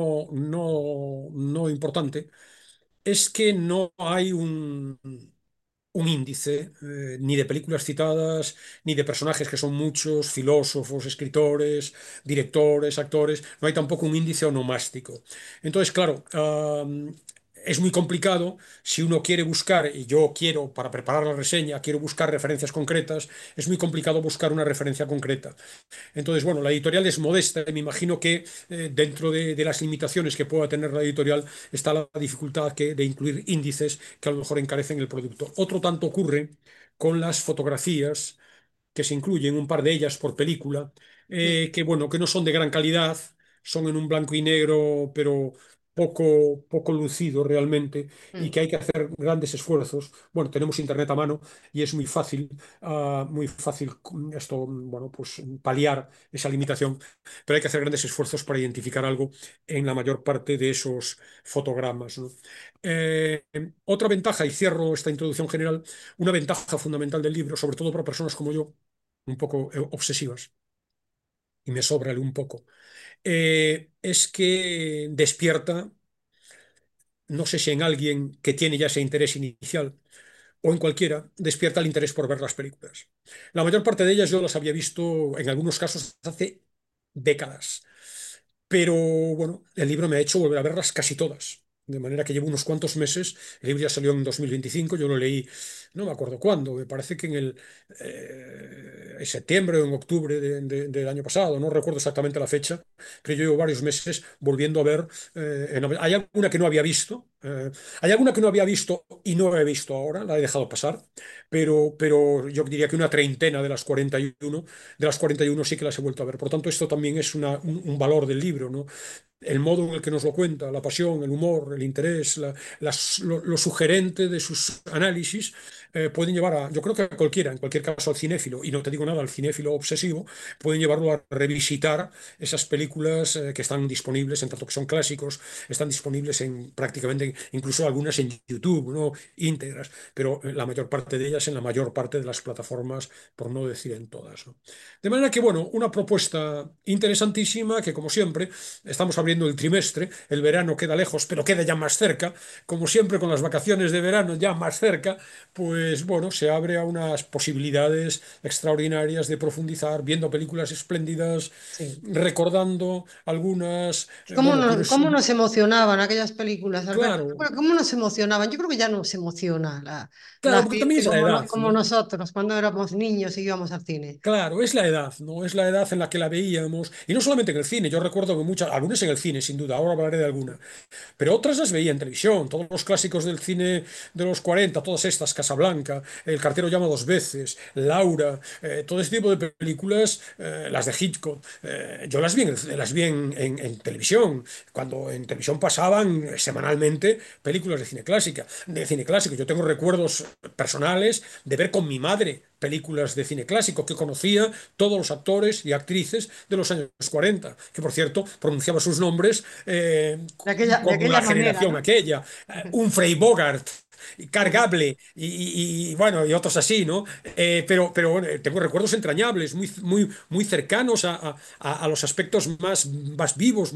no importante, es que no hay un índice, ni de películas citadas, ni de personajes que son muchos, filósofos, escritores, directores, actores, no hay tampoco un índice onomástico. Entonces, claro, es muy complicado si uno quiere buscar, y yo quiero, para preparar la reseña, quiero buscar referencias concretas, es muy complicado buscar una referencia concreta. Entonces, bueno, la editorial es modesta y me imagino que dentro de las limitaciones que pueda tener la editorial está la dificultad de incluir índices que a lo mejor encarecen el producto. Otro tanto ocurre con las fotografías que se incluyen, un par de ellas por película, Mm, que bueno, que no son de gran calidad, son en un blanco y negro, pero poco lucido realmente, y mm. que hay que hacer grandes esfuerzos. Bueno, tenemos internet a mano y es muy fácil esto, bueno, pues paliar esa limitación, pero hay que hacer grandes esfuerzos para identificar algo en la mayor parte de esos fotogramas, ¿no? Eh, Otra ventaja, y cierro esta introducción general, una ventaja fundamental del libro, sobre todo para personas como yo, un poco obsesivas, y me sobra el un poco, es que despierta, no sé si en alguien que tiene ya ese interés inicial o en cualquiera, despierta el interés por ver las películas. La mayor parte de ellas yo las había visto en algunos casos hace décadas. Pero bueno, el libro me ha hecho volver a verlas casi todas. De manera que llevo unos cuantos meses. El libro ya salió en 2025. Yo lo leí, no me acuerdo cuándo, me parece que en septiembre o en octubre del año pasado, no recuerdo exactamente la fecha, pero yo llevo varios meses volviendo a ver. Hay alguna que no había visto, hay alguna que no había visto y no he visto ahora, la he dejado pasar, pero yo diría que una treintena de las 41 sí que las he vuelto a ver. Por tanto, esto también es un valor del libro, ¿no? el modo en el que nos lo cuenta, la pasión, el humor, el interés, lo sugerente de sus análisis, pueden llevar a, yo creo que a cualquiera, en cualquier caso al cinéfilo, y no te digo nada, al cinéfilo obsesivo, pueden llevarlo a revisitar esas películas que están disponibles, en tanto que son clásicos, están disponibles en prácticamente, incluso algunas en YouTube, ¿no? Íntegras, pero la mayor parte de ellas en la mayor parte de las plataformas, por no decir en todas, ¿no? De manera que, bueno, una propuesta interesantísima que, como siempre, estamos abriendo el trimestre, el verano queda lejos, pero queda ya más cerca, como siempre con las vacaciones de verano ya más cerca, pues bueno, se abre a unas posibilidades extraordinarias de profundizar, viendo películas espléndidas, Sí. recordando algunas, bueno, pues Cómo nos emocionaban aquellas películas, Alberto? claro, ¿Cómo nos emocionaban? Yo creo que ya no se emociona la claro, porque también gente es la edad, como ¿no? nosotros cuando éramos niños y íbamos al cine. Claro, es la edad, ¿no? Es la edad en la que la veíamos, y no solamente en el cine, yo recuerdo que muchas, algunas en el cine, sin duda, ahora hablaré de alguna, pero otras las veía en televisión, todos los clásicos del cine de los 40, todas estas, Casablanca, El cartero llama dos veces, Laura, todo ese tipo de películas, las de Hitchcock, yo las vi en televisión, cuando en televisión pasaban semanalmente películas de cine clásico. Yo tengo recuerdos personales de ver con mi madre películas de cine clásico, que conocía todos los actores y actrices de los años 40, que por cierto pronunciaba sus nombres De como aquella la manera, generación ¿no? aquella, un Frey Bogart, y Cargable bueno, y otros así, ¿no? Pero bueno, tengo recuerdos entrañables, muy cercanos a los aspectos más vivos,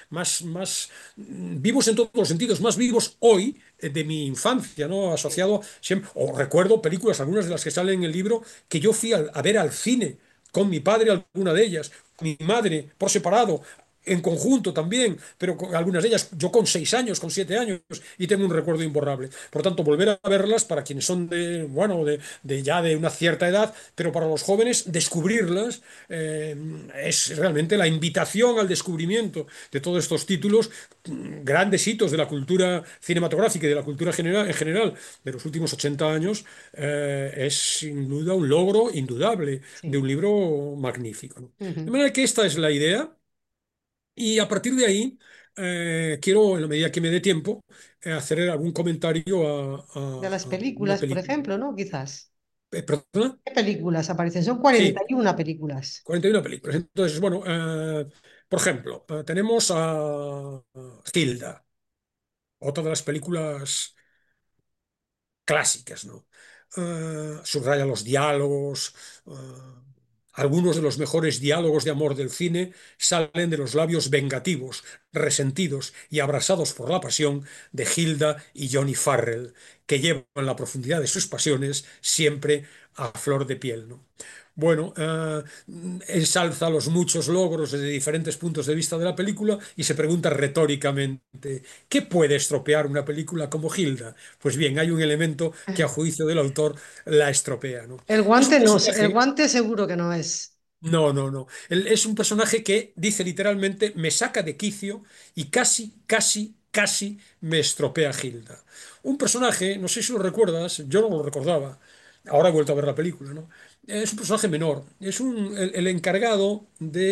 vivos en todos los sentidos, más vivos hoy de mi infancia, ¿no? Sí. Asociado siempre, o recuerdo películas, algunas de las que salen en el libro, que yo fui a ver al cine con mi padre, alguna de ellas, mi madre por separado, en conjunto también, pero con algunas de ellas, yo con 6 años, con 7 años, y tengo un recuerdo imborrable. Por tanto, volver a verlas para quienes son de, bueno, de ya de una cierta edad, pero para los jóvenes, descubrirlas es realmente la invitación al descubrimiento de todos estos títulos, grandes hitos de la cultura cinematográfica y de la cultura general, en general de los últimos 80 años, es sin duda un logro indudable de Sí. un libro magnífico, ¿no? De Ujú. manera que esta es la idea. Y a partir de ahí, quiero, en la medida que me dé tiempo, hacer algún comentario De las a una películas, por película. ejemplo, ¿no? Quizás. ¿Perdona? ¿Qué películas aparecen? Son Sí, 41 películas. 41 películas. Entonces, bueno, por ejemplo, tenemos a Hilda, otra de las películas clásicas, ¿no? Subraya los diálogos. Algunos de los mejores diálogos de amor del cine salen de los labios vengativos, resentidos y abrasados por la pasión de Hilda y Johnny Farrell, que llevan la profundidad de sus pasiones siempre a flor de piel, ¿no? Bueno, ensalza los muchos logros desde diferentes puntos de vista de la película y se pregunta retóricamente, ¿qué puede estropear una película como Hilda? Pues bien, hay un elemento que a juicio del autor la estropea, ¿no? El Es un guante no, el personaje, guante seguro que no es. no, no, no. Él es un personaje que dice literalmente, me saca de quicio y casi me estropea Hilda. Un personaje, no sé si lo recuerdas, yo no lo recordaba, ahora he vuelto a ver la película, ¿no? Es un personaje menor, es el encargado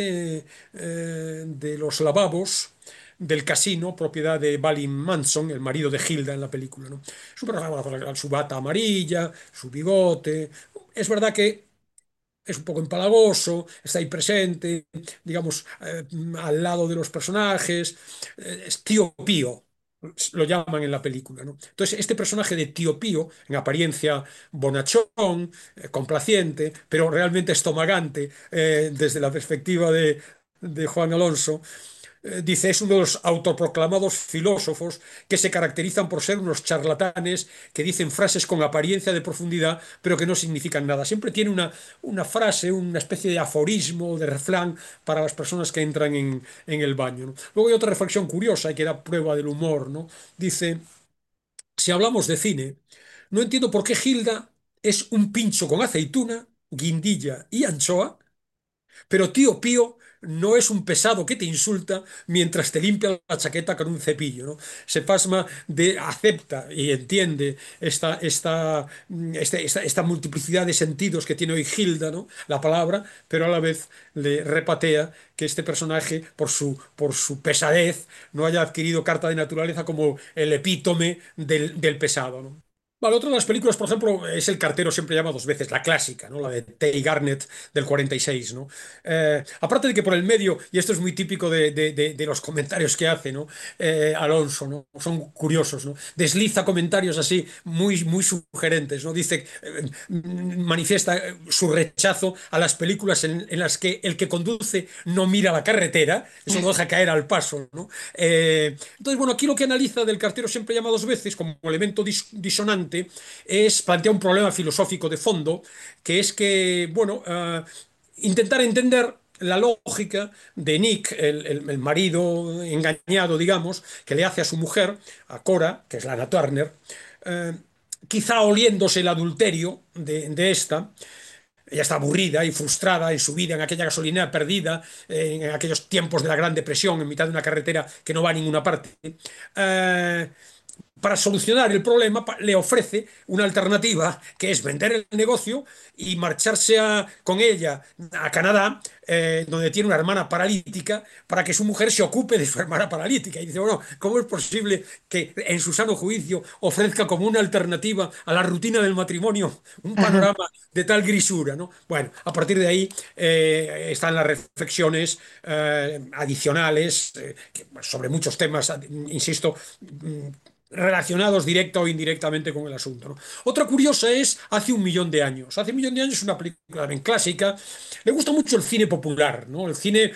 de los lavabos del casino, propiedad de Balin Manson, el marido de Hilda en la película, ¿no? Es un personaje bueno, con su bata amarilla, su bigote. Es verdad que es un poco empalagoso, está ahí presente, digamos, al lado de los personajes, es Tío Pío, lo llaman en la película, ¿no? Entonces, este personaje de Tío Pío, en apariencia bonachón, complaciente, pero realmente estomagante, desde la perspectiva de Juan Alonso, dice, es uno de los autoproclamados filósofos que se caracterizan por ser unos charlatanes que dicen frases con apariencia de profundidad, pero que no significan nada. Siempre tiene una frase, una especie de aforismo, de refrán para las personas que entran en el baño, ¿no? Luego hay otra reflexión curiosa y que da prueba del humor, ¿no? Dice, si hablamos de cine, no entiendo por qué Hilda es un pincho con aceituna, guindilla y anchoa, Pero tío Pío no es un pesado que te insulta mientras te limpia la chaqueta con un cepillo, ¿no? Se pasma acepta y entiende esta multiplicidad de sentidos que tiene hoy Gilda, ¿no? La palabra, pero a la vez le repatea que este personaje, por su pesadez, no haya adquirido carta de naturaleza como el epítome del pesado, ¿no? Vale, otra de las películas, por ejemplo, es El cartero siempre llama dos veces, la clásica, ¿no? La de Tay Garnett del 46, ¿no? Aparte de que por el medio, y esto es muy típico de los comentarios que hace, ¿no? Alonso, ¿no? Son curiosos, ¿no? Desliza comentarios así muy, muy sugerentes, ¿no? Dice, manifiesta su rechazo a las películas en las que el que conduce no mira la carretera, eso lo deja caer al paso, ¿no? Entonces, bueno, aquí lo que analiza del cartero siempre llama dos veces como elemento disonante es plantear un problema filosófico de fondo, que es que, bueno, intentar entender la lógica de Nick, el marido engañado, digamos, que le hace a su mujer, a Cora, que es Lana Turner, eh, quizá oliéndose el adulterio de esta. Ella está aburrida y frustrada en su vida, en aquella gasolinera perdida, en aquellos tiempos de la Gran Depresión, en mitad de una carretera que no va a ninguna parte. Eh, para solucionar el problema, le ofrece una alternativa que es vender el negocio y marcharse con ella a Canadá, donde tiene una hermana paralítica, para que su mujer se ocupe de su hermana paralítica. Y dice, bueno, ¿cómo es posible que en su sano juicio ofrezca como una alternativa a la rutina del matrimonio un panorama de tal grisura, ¿no? Bueno, a partir de ahí están las reflexiones adicionales sobre muchos temas, insisto, relacionados directa o indirectamente con el asunto, ¿no? Otra curiosa es Hace un millón de años. Hace un millón de años es una película también clásica. Le gusta mucho el cine popular, ¿no? El cine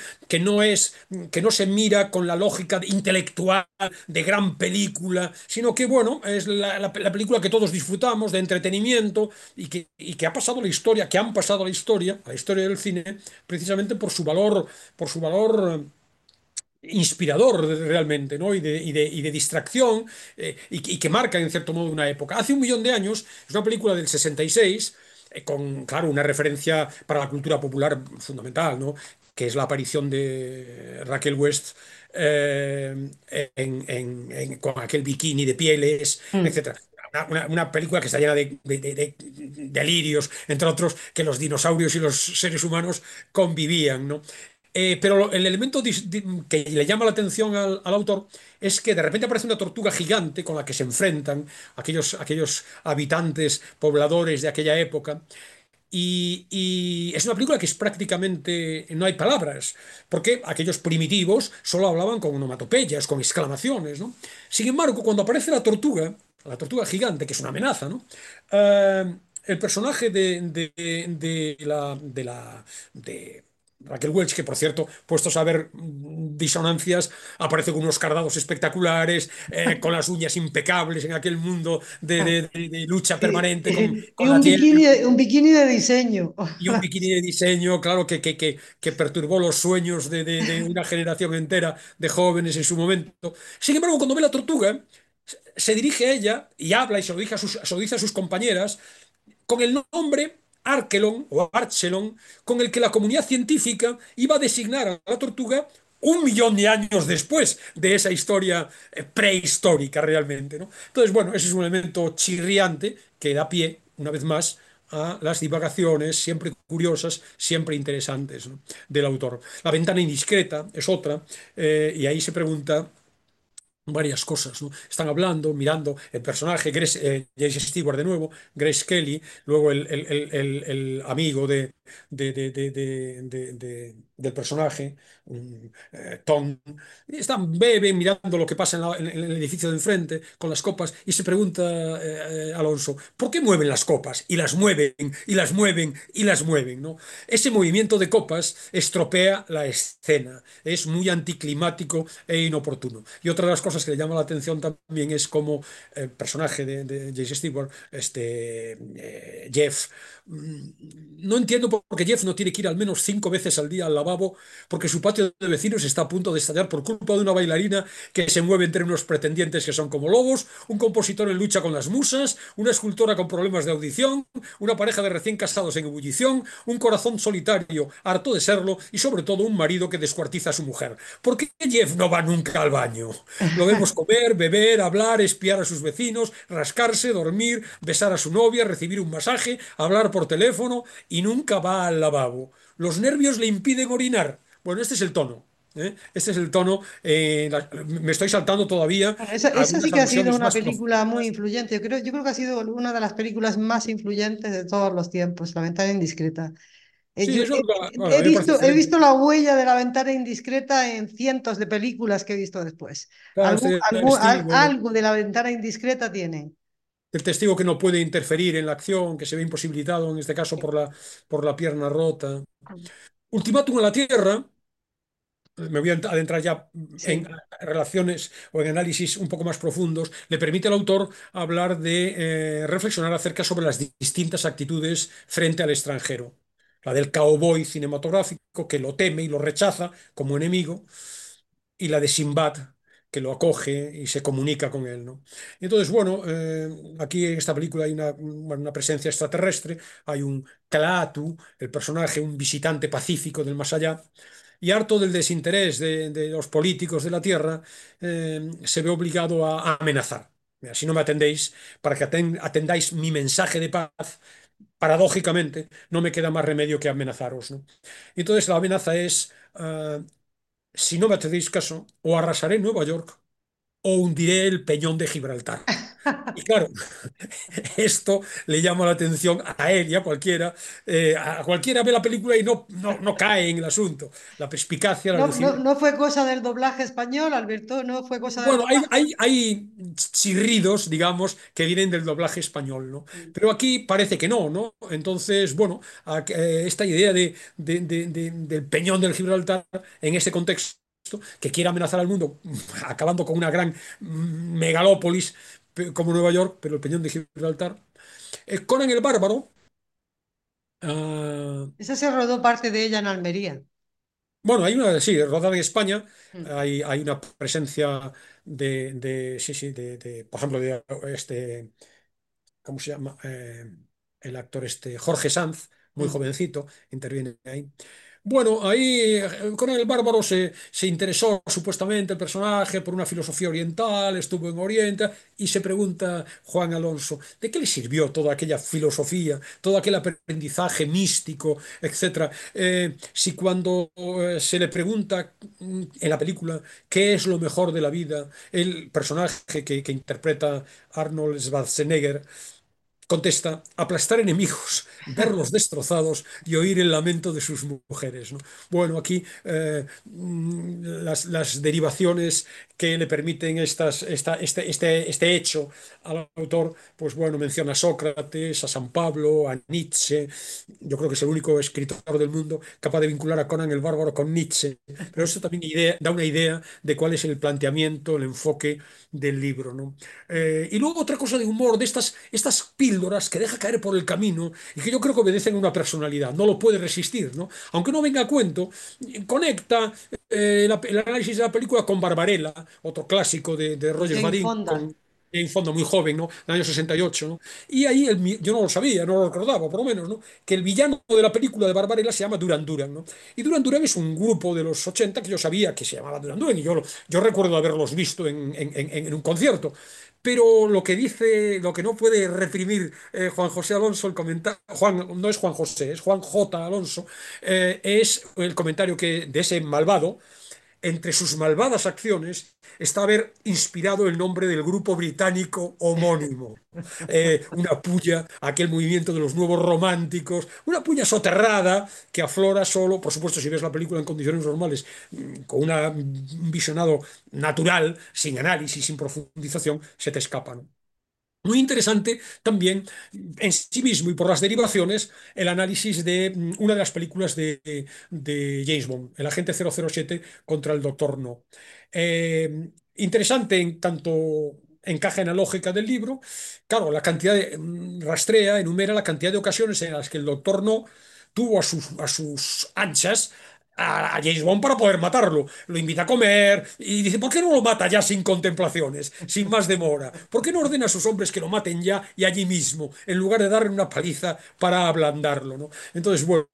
que no se mira con la lógica intelectual de gran película, sino que, bueno, es la película que todos disfrutamos, de entretenimiento, y que ha pasado la historia, que han pasado la historia del cine, precisamente por su valor inspirador realmente, ¿no? Y de distracción, y que marca en cierto modo una época. Hace un millón de años, es una película del 66, con, claro, una referencia para la cultura popular fundamental, ¿no? Que es la aparición de Raquel West con aquel bikini de pieles, Mm. etcétera. Una película que está llena de delirios, entre otros, que los dinosaurios y los seres humanos convivían, ¿no? Pero el elemento que le llama la atención al autor es que de repente aparece una tortuga gigante con la que se enfrentan aquellos habitantes, pobladores de aquella época. Y es una película que es prácticamente, no hay palabras, porque aquellos primitivos solo hablaban con onomatopeyas, con exclamaciones, ¿no? Sin embargo, cuando aparece la tortuga gigante, que es una amenaza, ¿no? El personaje de Raquel Welch, que por cierto, puestos a ver disonancias, aparece con unos cardados espectaculares, con las uñas impecables en aquel mundo de lucha permanente Y con la tierra. un bikini de diseño. Y un bikini de diseño, claro, que perturbó los sueños de una generación entera de jóvenes en su momento. Sin embargo, cuando ve la tortuga, se dirige a ella y habla y se lo dice a sus compañeras con el nombre Archelon o Archelon, con el que la comunidad científica iba a designar a la tortuga un millón de años después de esa historia prehistórica realmente, ¿no? Entonces, bueno, ese es un elemento chirriante que da pie, una vez más, a las divagaciones siempre curiosas, siempre interesantes, ¿no? Del autor. La ventana indiscreta es otra, y ahí se pregunta varias cosas, ¿no? Están hablando, mirando el personaje, Jason Stewart de nuevo, Grace Kelly, luego el amigo del personaje, Tom. Están, beben, mirando lo que pasa en el edificio de enfrente con las copas, y se pregunta Alonso, ¿por qué mueven las copas? Y las mueven, y las mueven, y las mueven, ¿no? Ese movimiento de copas estropea la escena, es muy anticlimático e inoportuno. Y otra de las cosas que le llama la atención también es cómo el personaje de Jason Stewart, Jeff, no entiendo por qué Jeff no tiene que ir al menos 5 veces al día al lavabo porque su patio de vecinos está a punto de estallar por culpa de una bailarina que se mueve entre unos pretendientes que son como lobos, un compositor en lucha con las musas, una escultora con problemas de audición, una pareja de recién casados en ebullición, un corazón solitario harto de serlo y sobre todo un marido que descuartiza a su mujer. ¿Por qué Jeff no va nunca al baño? Lo vemos comer, beber, hablar, espiar a sus vecinos, rascarse, dormir, besar a su novia, recibir un masaje, hablar por teléfono y nunca va al lavabo. Los nervios le impiden orinar. Bueno, este es el tono. Este es el tono. Me estoy saltando todavía Bueno, esa sí algunas que ha sido alusiones una más película muy profundas. influyente. Yo creo que ha sido una de las películas más influyentes de todos los tiempos, La ventana indiscreta. Sí, Yo eso bueno, a he mí me parece visto, he excelente. visto la huella de La ventana indiscreta en cientos de películas que he visto después. Claro, este testigo, ¿no? Algo de La ventana indiscreta tiene. El testigo que no puede interferir en la acción, que se ve imposibilitado, en este caso por la pierna rota. Ultimátum a la Tierra. Me voy a adentrar ya en Sí. relaciones o en análisis un poco más profundos, le permite al autor hablar de reflexionar acerca sobre las distintas actitudes frente al extranjero. La del cowboy cinematográfico que lo teme y lo rechaza como enemigo, y la de Sinbad que lo acoge y se comunica con él, ¿no? Y entonces, bueno, aquí en esta película hay bueno, una presencia extraterrestre, hay un Klaatu, el personaje, un visitante pacífico del más allá, y harto del desinterés de los políticos de la Tierra, se ve obligado a amenazar. Mira, si no me atendéis, para que atendáis mi mensaje de paz, paradójicamente, no me queda más remedio que amenazaros, ¿no? Y entonces la amenaza es, si no me hacéis caso, o arrasaré Nueva York o hundiré el peñón de Gibraltar. Y claro, esto le llama la atención a él y a cualquiera ve la película y no cae en el asunto. La perspicacia, la No, no, lucidez. no fue cosa del doblaje español, Alberto, no fue cosa del Bueno, doblaje. hay chirridos, digamos, que vienen del doblaje español, ¿no? Pero aquí parece que no. Entonces, bueno, esta idea del peñón del Gibraltar en ese contexto que quiere amenazar al mundo, acabando con una gran megalópolis como Nueva York, pero el peñón de Gibraltar. Conan el Bárbaro. ah, Esa se rodó parte de ella en Almería. bueno, hay una, sí, rodada en España, Mm. hay una presencia sí, sí, por ejemplo, de ¿cómo se llama? El actor este, Jorge Sanz, muy Mm. jovencito, interviene ahí. Bueno, ahí con el Bárbaro se interesó supuestamente el personaje por una filosofía oriental, estuvo en Oriente y se pregunta Juan Alonso, ¿de qué le sirvió toda aquella filosofía, todo aquel aprendizaje místico, etcétera? Si cuando se le pregunta en la película qué es lo mejor de la vida, el personaje que interpreta Arnold Schwarzenegger contesta, aplastar enemigos, verlos destrozados y oír el lamento de sus mujeres, ¿no? Bueno, aquí las derivaciones que le permiten este hecho al autor, pues bueno, menciona a Sócrates, a San Pablo, a Nietzsche. Yo creo que es el único escritor del mundo capaz de vincular a Conan el Bárbaro con Nietzsche. Pero esto también da una idea de cuál es el planteamiento, el enfoque del libro, ¿no? Y luego otra cosa de humor, de estas píldoras que deja caer por el camino y que yo creo que obedecen a una personalidad, no lo puede resistir, ¿no? Aunque no venga a cuento, conecta el análisis de la película con Barbarella, otro clásico de Con Roger Jane Vadim, Fonda. con Jane Fonda muy joven, ¿no? El año 68, ¿no? Y ahí yo no lo sabía, no lo recordaba, por lo menos, ¿no? Que el villano de la película de Barbarella se llama Duran Duran, ¿no? Y Duran Duran es un grupo de los 80 que yo sabía que se llamaba Duran Duran y yo recuerdo haberlos visto en un concierto. Pero lo que dice, lo que no puede reprimir Juan José Alonso, el comentario, Juan, no es Juan José, es Juan J. Alonso, es el comentario que de ese malvado, entre sus malvadas acciones está haber inspirado el nombre del grupo británico homónimo. Una puya, aquel movimiento de los nuevos románticos, una puya soterrada que aflora solo, por supuesto, si ves la película en condiciones normales, con un visionado natural, sin análisis, sin profundización, se te escapa, ¿no? Muy interesante también en sí mismo y por las derivaciones el análisis de una de las películas de James Bond, el agente 007 contra el Doctor No. Interesante en tanto encaja en la lógica del libro. Claro, la cantidad enumera la cantidad de ocasiones en las que el Doctor No tuvo a sus anchas a James Bond para poder matarlo. Lo invita a comer y dice, ¿por qué no lo mata ya sin contemplaciones, sin más demora? ¿Por qué no ordena a sus hombres que lo maten ya y allí mismo, en lugar de darle una paliza para ablandarlo, ¿no? Entonces, bueno,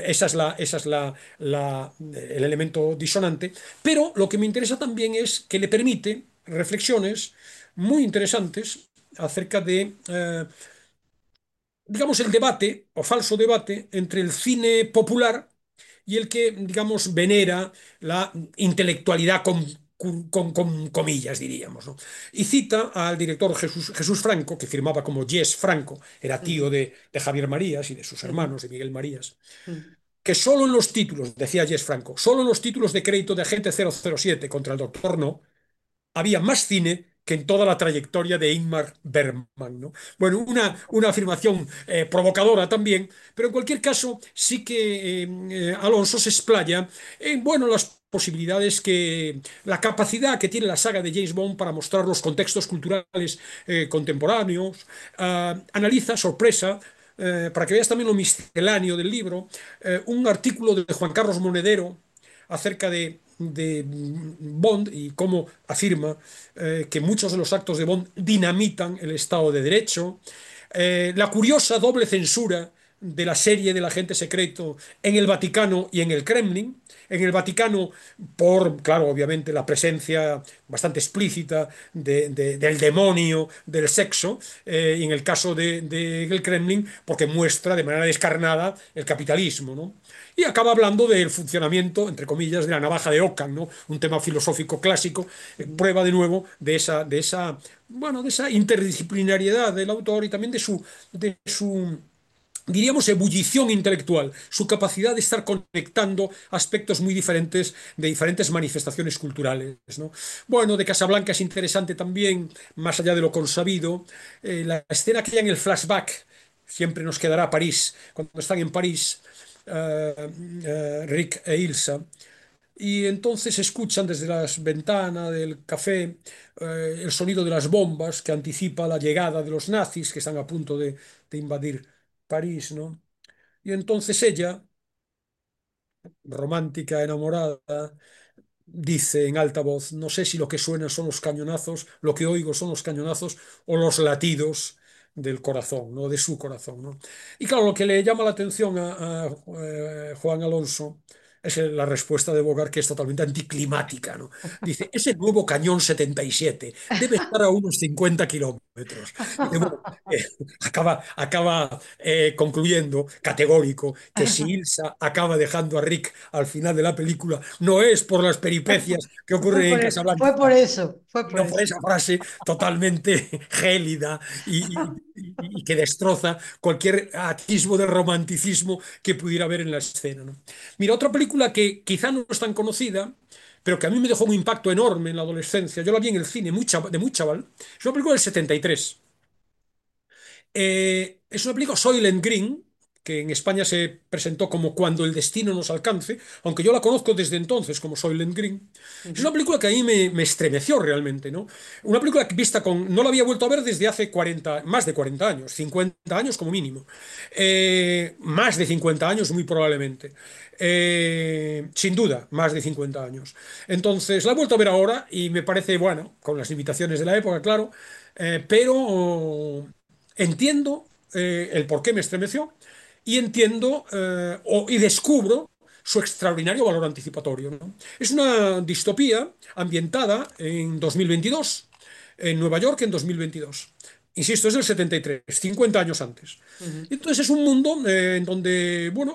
el elemento disonante. Pero lo que me interesa también es que le permite reflexiones muy interesantes acerca de digamos, el debate o falso debate entre el cine popular y el que, digamos, venera la intelectualidad con comillas, diríamos, ¿no? Y cita al director Jesús Franco, que firmaba como Yes Franco, era tío Ujú, de Javier Marías y de sus ujú, hermanos, de Miguel Marías, ujú. que solo en los títulos, decía Yes Franco, solo en los títulos de crédito de Agente 007 contra el Doctor No, había más cine que en toda la trayectoria de Ingmar Bergman, ¿no? Bueno, una afirmación provocadora también, pero en cualquier caso sí que Alonso se explaya en bueno, las posibilidades la capacidad que tiene la saga de James Bond para mostrar los contextos culturales contemporáneos, analiza, sorpresa, para que veas también lo misceláneo del libro, un artículo de Juan Carlos Monedero acerca de Bond y cómo afirma que muchos de los actos de Bond dinamitan el Estado de Derecho, la curiosa doble censura de la serie del agente secreto en el Vaticano y en el Kremlin. En el Vaticano, claro, obviamente, la presencia bastante explícita del demonio, del sexo, y en el caso del Kremlin, porque muestra de manera descarnada el capitalismo, ¿no? Y acaba hablando del funcionamiento, entre comillas, de la navaja de Ockham, ¿no? Un tema filosófico clásico, prueba de nuevo bueno, de esa interdisciplinariedad del autor y también de su diríamos, ebullición intelectual, su capacidad de estar conectando aspectos muy diferentes de diferentes manifestaciones culturales, ¿no? Bueno, de Casablanca es interesante también, más allá de lo consabido, la escena que hay en el flashback, siempre nos quedará París, cuando están en París, Rick e Ilsa, y entonces escuchan desde las ventanas del café el sonido de las bombas que anticipa la llegada de los nazis que están a punto de invadir París, ¿no? Y entonces ella, romántica, enamorada, dice en alta voz, no sé si lo que suena son los cañonazos, lo que oigo son los cañonazos o los latidos del corazón, ¿no? De su corazón, ¿no? Y claro, lo que le llama la atención a Juan Alonso es la respuesta de Bogart, que es totalmente anticlimática, ¿no? Dice, ese nuevo cañón 77 debe estar a unos 50 kilómetros. Y bueno, eh, acaba concluyendo, categórico, que si Ilsa acaba dejando a Rick al final de la película, no es por las peripecias que ocurren en Fue por Casablanca, eso, fue por sino por eso. esa frase totalmente gélida y que destroza cualquier atisbo de romanticismo que pudiera haber en la escena, ¿no? Mira, otra película que quizá no es tan conocida, pero que a mí me dejó un impacto enorme en la adolescencia, yo la vi en el cine de muy chaval, es una película del 73. Es una película Soylent Green, que en España se presentó como Cuando el destino nos alcance, aunque yo la conozco desde entonces como Soylent Green. Es una Ujú. película que a mí me estremeció realmente, ¿no? Una película que vista con... No la había vuelto a ver desde hace 40, más de 40 años, 50 años como mínimo. Más de 50 años muy probablemente. Sin duda, más de 50 años. Entonces, la he vuelto a ver ahora y me parece, bueno, con las limitaciones de la época, claro, pero entiendo el por qué me estremeció y entiendo y descubro su extraordinario valor anticipatorio, ¿no? Es una distopía ambientada en 2022, en Nueva York en 2022. Insisto, es del 73, 50 años antes. Ujú. Entonces es un mundo en donde, bueno,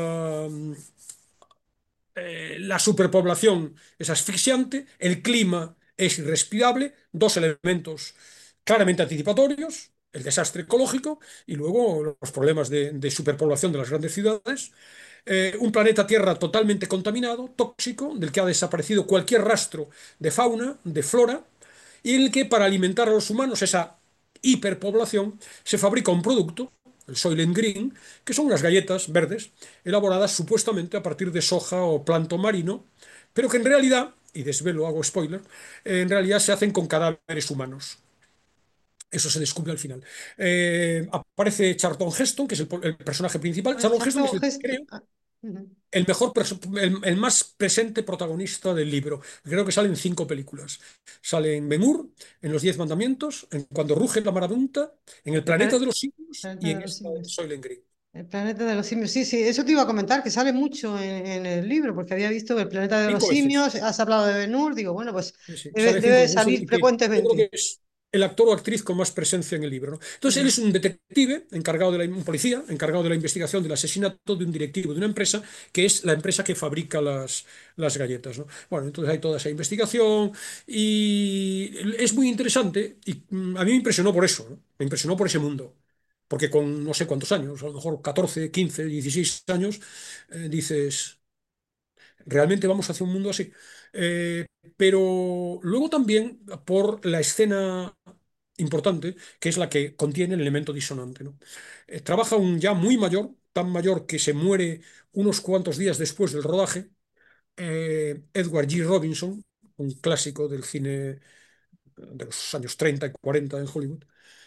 la superpoblación es asfixiante, el clima es irrespirable, dos elementos claramente anticipatorios, el desastre ecológico y luego los problemas de superpoblación de las grandes ciudades. Un planeta Tierra totalmente contaminado, tóxico, del que ha desaparecido cualquier rastro de fauna, de flora, y en el que para alimentar a los humanos, esa hiperpoblación, se fabrica un producto, el Soylent Green, que son unas galletas verdes elaboradas supuestamente a partir de soja o planto marino, pero que en realidad, y desvelo, hago spoiler, en realidad se hacen con cadáveres humanos. Eso se descubre al final. Aparece Charlton Heston, que es el personaje principal. Ah, Charlton Heston es Charlton el que Heston, creo. Ujú. El más presente protagonista del libro. Creo que salen 5 películas. Sale en Ben-Hur, en Los 10 Mandamientos, en Cuando ruge la marabunta, en El El planeta de los simios planeta y de en los esta de simios. Soylent Green. El planeta de los simios, sí, sí, eso te iba a comentar, que sale mucho en el libro, porque había visto que el planeta de los 5 veces. simios, has hablado de Ben-Hur, digo, bueno, pues Sí, sí, debe, sale cinco debe veces salir y que yo creo frecuentemente. que es el actor o actriz con más presencia en el libro, ¿no? Entonces él Ujú, es un detective encargado de un policía encargado de la investigación del asesinato de un directivo de una empresa que es la empresa que fabrica las galletas, ¿no? Bueno, entonces hay toda esa investigación y es muy interesante y a mí me impresionó por eso, ¿no? Me impresionó por ese mundo. Porque con no sé cuántos años, a lo mejor 14, 15, 16 años, dices, realmente vamos hacia un mundo así. Eh, pero luego también por la escena importante, que es la que contiene el elemento disonante, ¿no? Trabaja un ya muy mayor, tan mayor que se muere unos cuantos días después del rodaje, Edward G. Robinson, un clásico del cine de los años 30 y 40 en Hollywood,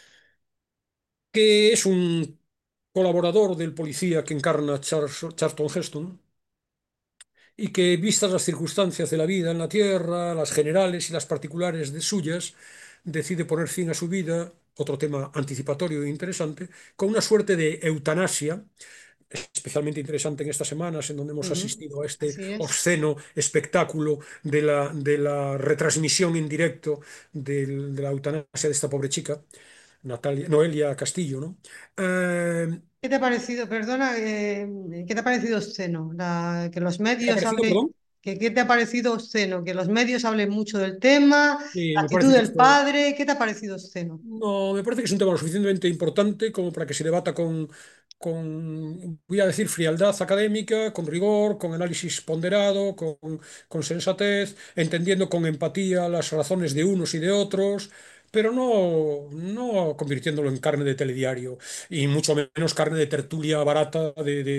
que es un colaborador del policía que encarna Charlton Heston, y que, vistas las circunstancias de la vida en la Tierra, las generales y las particulares de suyas, decide poner fin a su vida, otro tema anticipatorio e interesante, con una suerte de eutanasia, especialmente interesante en estas semanas en donde hemos ujú. asistido a este Así es. obsceno espectáculo de la retransmisión en directo de la eutanasia de esta pobre chica, Noelia Castillo, ¿no? Eh, ¿Qué te ha parecido, perdona, qué te ha parecido obsceno? Que los ¿Qué ha medios parecido, hablen, perdón? ¿qué te ha parecido obsceno? Que los medios hablen mucho del tema, Sí, la me actitud parece que del esto padre, ¿qué te ha parecido obsceno? No, me parece que es un tema lo suficientemente importante como para que se debata voy a decir, frialdad académica, con rigor, con análisis ponderado, con sensatez, entendiendo con empatía las razones de unos y de otros, pero no convirtiéndolo en carne de telediario y mucho menos carne de tertulia barata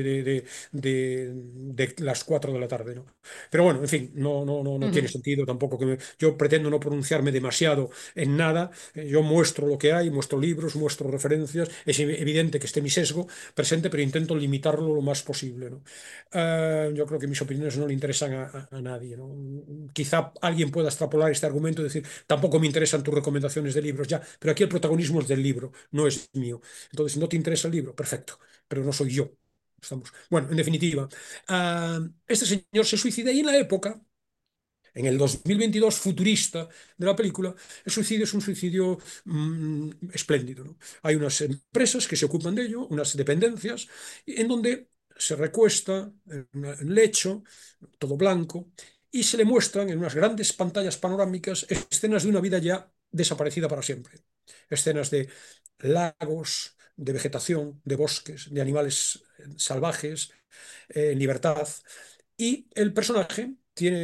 de las 4 de la tarde, ¿no? Pero bueno, en fin, no tiene Ujú, sentido tampoco yo pretendo no pronunciarme demasiado en nada. Yo muestro lo que hay, muestro libros, muestro referencias. Es evidente que esté mi sesgo presente, pero intento limitarlo lo más posible, ¿no? Yo creo que mis opiniones no le interesan a nadie, ¿no? Quizá alguien pueda extrapolar este argumento y decir, tampoco me interesan tus recomendaciones de libros, ya, pero aquí el protagonismo es del libro, no es mío. Entonces, si no te interesa el libro, perfecto, pero no soy yo. Estamos. Bueno, en definitiva, este señor se suicida y en la época, en el 2022 futurista de la película, el suicidio es un suicidio espléndido, ¿no? Hay unas empresas que se ocupan de ello, unas dependencias, en donde se recuesta en un lecho, todo blanco, y se le muestran en unas grandes pantallas panorámicas escenas de una vida ya desaparecida para siempre. Escenas de lagos, de vegetación, de bosques, de animales salvajes, en libertad. Y el personaje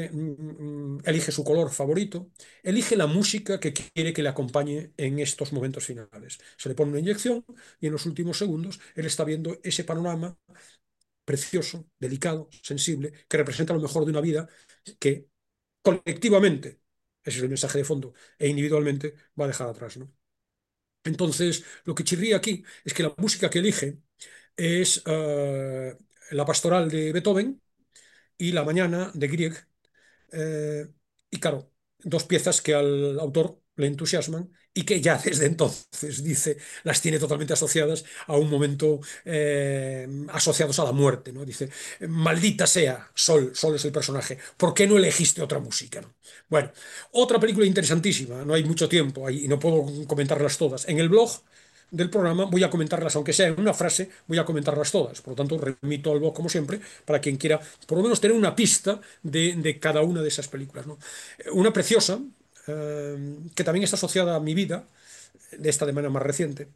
elige su color favorito, elige la música que quiere que le acompañe en estos momentos finales. Se le pone una inyección y en los últimos segundos él está viendo ese panorama precioso, delicado, sensible, que representa lo mejor de una vida que colectivamente, ese es el mensaje de fondo, e individualmente va a dejar atrás, ¿no? Entonces, lo que chirría aquí es que la música que elige es la pastoral de Beethoven y la mañana de Grieg. Eh, y claro, dos piezas que al autor le entusiasman y que ya desde entonces, dice, las tiene totalmente asociadas a un momento, asociados a la muerte, ¿no? Dice, maldita sea, Sol es el personaje, ¿por qué no elegiste otra música? ¿No? Bueno, otra película interesantísima, no hay mucho tiempo ahí y no puedo comentarlas todas. En el blog del programa voy a comentarlas, aunque sea en una frase, voy a comentarlas todas. Por lo tanto, remito al blog como siempre para quien quiera por lo menos tener una pista de cada una de esas películas, ¿no? Una preciosa, que también está asociada a mi vida, de esta de manera más reciente,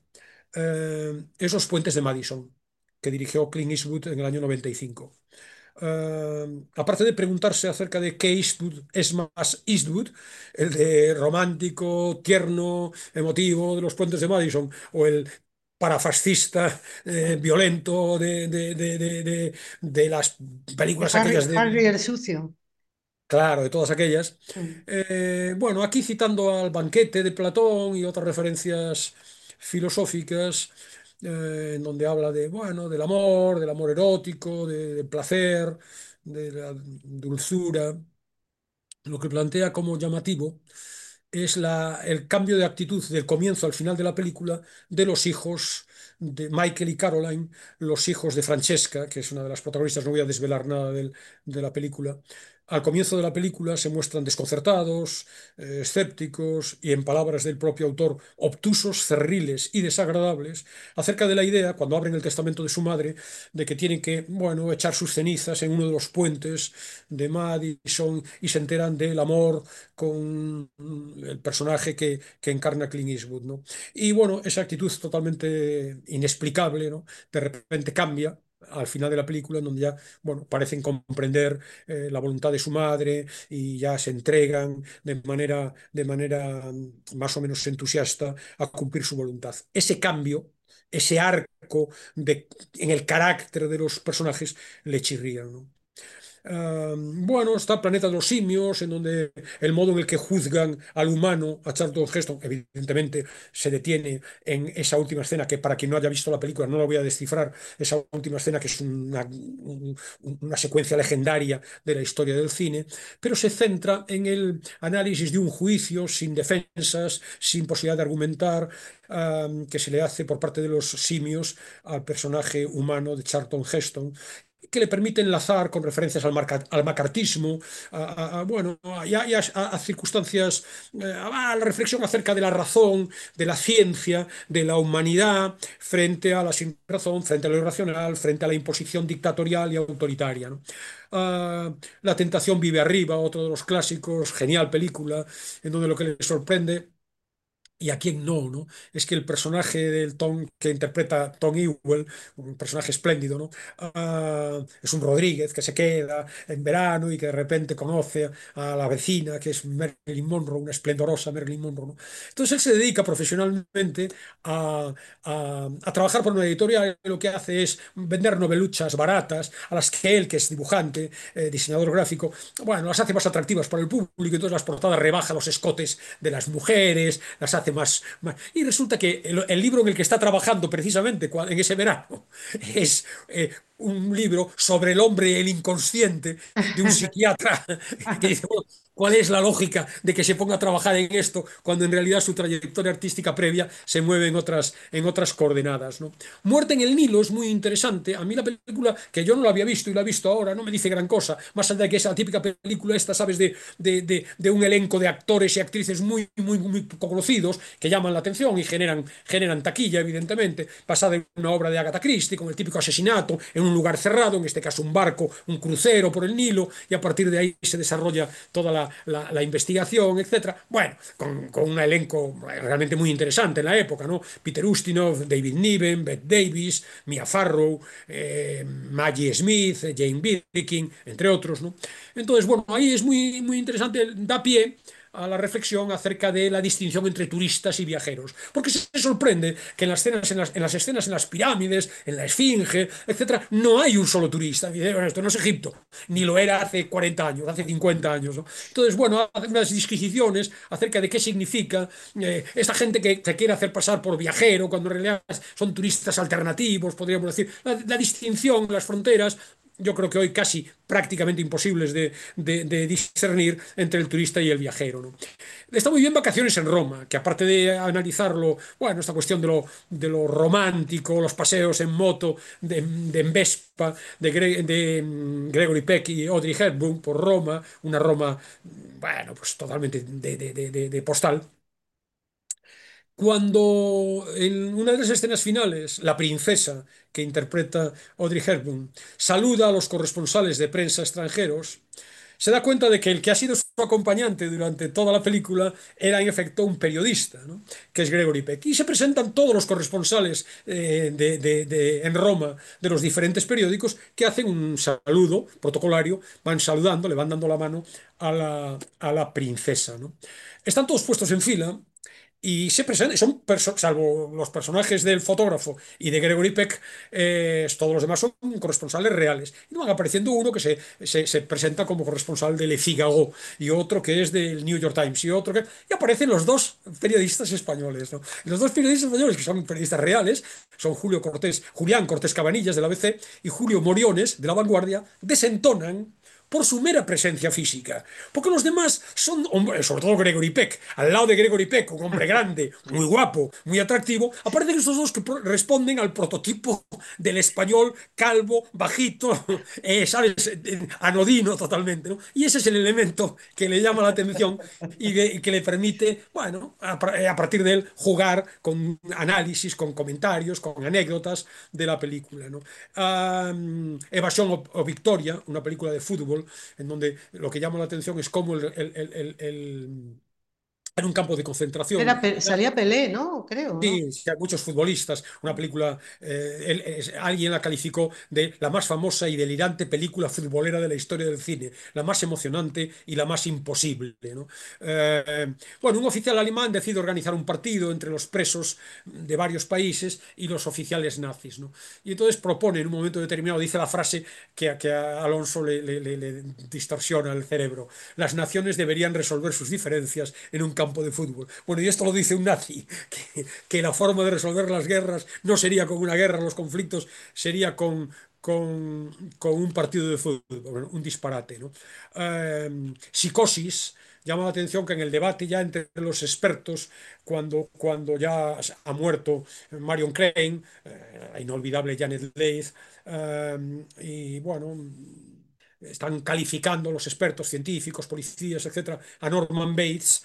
es Los puentes de Madison, que dirigió Clint Eastwood en el año 95. Aparte de preguntarse acerca de qué Eastwood es más Eastwood, el de romántico, tierno, emotivo de los puentes de Madison, o el parafascista, violento de las de películas Harry, aquellas de, Harry el sucio. claro, de todas aquellas. Mm. Bueno, aquí citando al banquete de Platón y otras referencias filosóficas, en donde habla de, bueno, del amor erótico, del placer, de la dulzura. Lo que plantea como llamativo es el cambio de actitud del comienzo al final de la película de los hijos de Michael y Caroline, los hijos de Francesca, que es una de las protagonistas, no voy a desvelar nada de la película. Al comienzo de la película se muestran desconcertados, escépticos y, en palabras del propio autor, obtusos, cerriles y desagradables acerca de la idea, cuando abren el testamento de su madre, de que tienen que, bueno, echar sus cenizas en uno de los puentes de Madison y se enteran del amor con el personaje que encarna Clint Eastwood, ¿no? Y bueno, esa actitud totalmente inexplicable, ¿no? De repente cambia al final de la película, en donde ya, bueno, parecen comprender la voluntad de su madre y ya se entregan de manera más o menos entusiasta a cumplir su voluntad. Ese cambio, ese arco en el carácter de los personajes le chirrían, ¿no? Bueno, está el planeta de los simios, en donde el modo en el que juzgan al humano, a Charlton Heston, evidentemente se detiene en esa última escena, que para quien no haya visto la película no la voy a descifrar, esa última escena que es una secuencia legendaria de la historia del cine, pero se centra en el análisis de un juicio sin defensas, sin posibilidad de argumentar, que se le hace por parte de los simios al personaje humano de Charlton Heston, que le permite enlazar con referencias al macartismo, bueno, a circunstancias, a la reflexión acerca de la razón, de la ciencia, de la humanidad, frente a la sin razón, frente a lo irracional, frente a la imposición dictatorial y autoritaria, ¿no? La tentación vive arriba, otro de los clásicos, genial película, en donde lo que le sorprende y a quién no, ¿no? Es que el personaje del Tom que interpreta Tom Ewell, un personaje espléndido, ¿no? Es un Rodríguez que se queda en verano y que de repente conoce a la vecina, que es Marilyn Monroe, una esplendorosa Marilyn Monroe, ¿no? Entonces él se dedica profesionalmente a trabajar por una editorial y lo que hace es vender noveluchas baratas a las que él, que es dibujante, diseñador gráfico, bueno, las hace más atractivas para el público, entonces las portadas rebaja los escotes de las mujeres, las hace y resulta que el libro en el que está trabajando precisamente en ese verano es un libro sobre el hombre, el inconsciente, de un psiquiatra que dice, bueno, ¿cuál es la lógica de que se ponga a trabajar en esto cuando en realidad su trayectoria artística previa se mueve en otras coordenadas, ¿no? Muerte en el Nilo es muy interesante. A mí la película, que yo no la había visto y la he visto ahora, no me dice gran cosa, más allá de que es la típica película esta, ¿sabes? De un elenco de actores y actrices muy, muy, muy conocidos que llaman la atención y generan taquilla, evidentemente, basada en una obra de Agatha Christie, con el típico asesinato en un lugar cerrado, en este caso un barco, un crucero por el Nilo, y a partir de ahí se desarrolla toda la investigación, etcétera. Bueno, con un elenco realmente muy interesante en la época, ¿no? Peter Ustinov, David Niven, Bette Davis, Mia Farrow, Maggie Smith, Jane Birkin, entre otros, ¿no? Entonces, bueno, ahí es muy, muy interesante, da pie a la reflexión acerca de la distinción entre turistas y viajeros. Porque se sorprende que en las escenas en las pirámides, en la Esfinge, etcétera, no hay un solo turista. Dice, bueno, esto no es Egipto, ni lo era hace 40 años, hace 50 años, ¿no? Entonces, bueno, hace unas disquisiciones acerca de qué significa esta gente que se quiere hacer pasar por viajero, cuando en realidad son turistas alternativos, podríamos decir. La distinción, las fronteras, yo creo que hoy casi prácticamente imposibles de discernir entre el turista y el viajero, ¿no? Está muy bien Vacaciones en Roma, que aparte de analizarlo, bueno, esta cuestión de lo romántico, los paseos en moto, en Vespa, de Gregory Peck y Audrey Hepburn por Roma, una Roma, bueno, pues totalmente de postal. Cuando en una de las escenas finales, la princesa que interpreta Audrey Hepburn saluda a los corresponsales de prensa extranjeros, se da cuenta de que el que ha sido su acompañante durante toda la película era en efecto un periodista, ¿no? Que es Gregory Peck. Y se presentan todos los corresponsales en Roma de los diferentes periódicos que hacen un saludo protocolario, van saludando, le van dando la mano a la princesa, ¿no? Están todos puestos en fila y se presentan, salvo los personajes del fotógrafo y de Gregory Peck, todos los demás son corresponsales reales. Y van apareciendo uno que se presenta como corresponsal de Le Figaro y otro que es del New York Times y otro que... Y aparecen los dos periodistas españoles, ¿no? Y los dos periodistas españoles, que son periodistas reales, son Julián Cortés Cabanillas del ABC y Julio Moriones de La Vanguardia, desentonan por su mera presencia física. Porque los demás son, sobre todo Gregory Peck, al lado de Gregory Peck, un hombre grande, muy guapo, muy atractivo, aparecen estos dos que responden al prototipo del español calvo, bajito, ¿sabes? Anodino totalmente, ¿no? Y ese es el elemento que le llama la atención y que le permite, bueno, a partir de él jugar con análisis, con comentarios, con anécdotas de la película, ¿no? Evasión o Victoria, una película de fútbol, en donde lo que llama la atención es cómo en un campo de concentración. Salía Pelé, ¿no? Creo, ¿no? Sí, sí, hay muchos futbolistas. Una película, alguien la calificó de la más famosa y delirante película futbolera de la historia del cine, la más emocionante y la más imposible, ¿no? Bueno, un oficial alemán decide organizar un partido entre los presos de varios países y los oficiales nazis, ¿no? Y entonces propone en un momento determinado, dice la frase que a Alonso le distorsiona el cerebro: las naciones deberían resolver sus diferencias en un campo de fútbol. Bueno, y esto lo dice un nazi, que la forma de resolver las guerras no sería con una guerra, los conflictos sería con un partido de fútbol, bueno, un disparate, ¿no? Psicosis. Llama la atención que en el debate ya entre los expertos, cuando ya ha muerto Marion Crane, la inolvidable Janet Leigh, y bueno, están calificando los expertos científicos, policías, etcétera, a Norman Bates,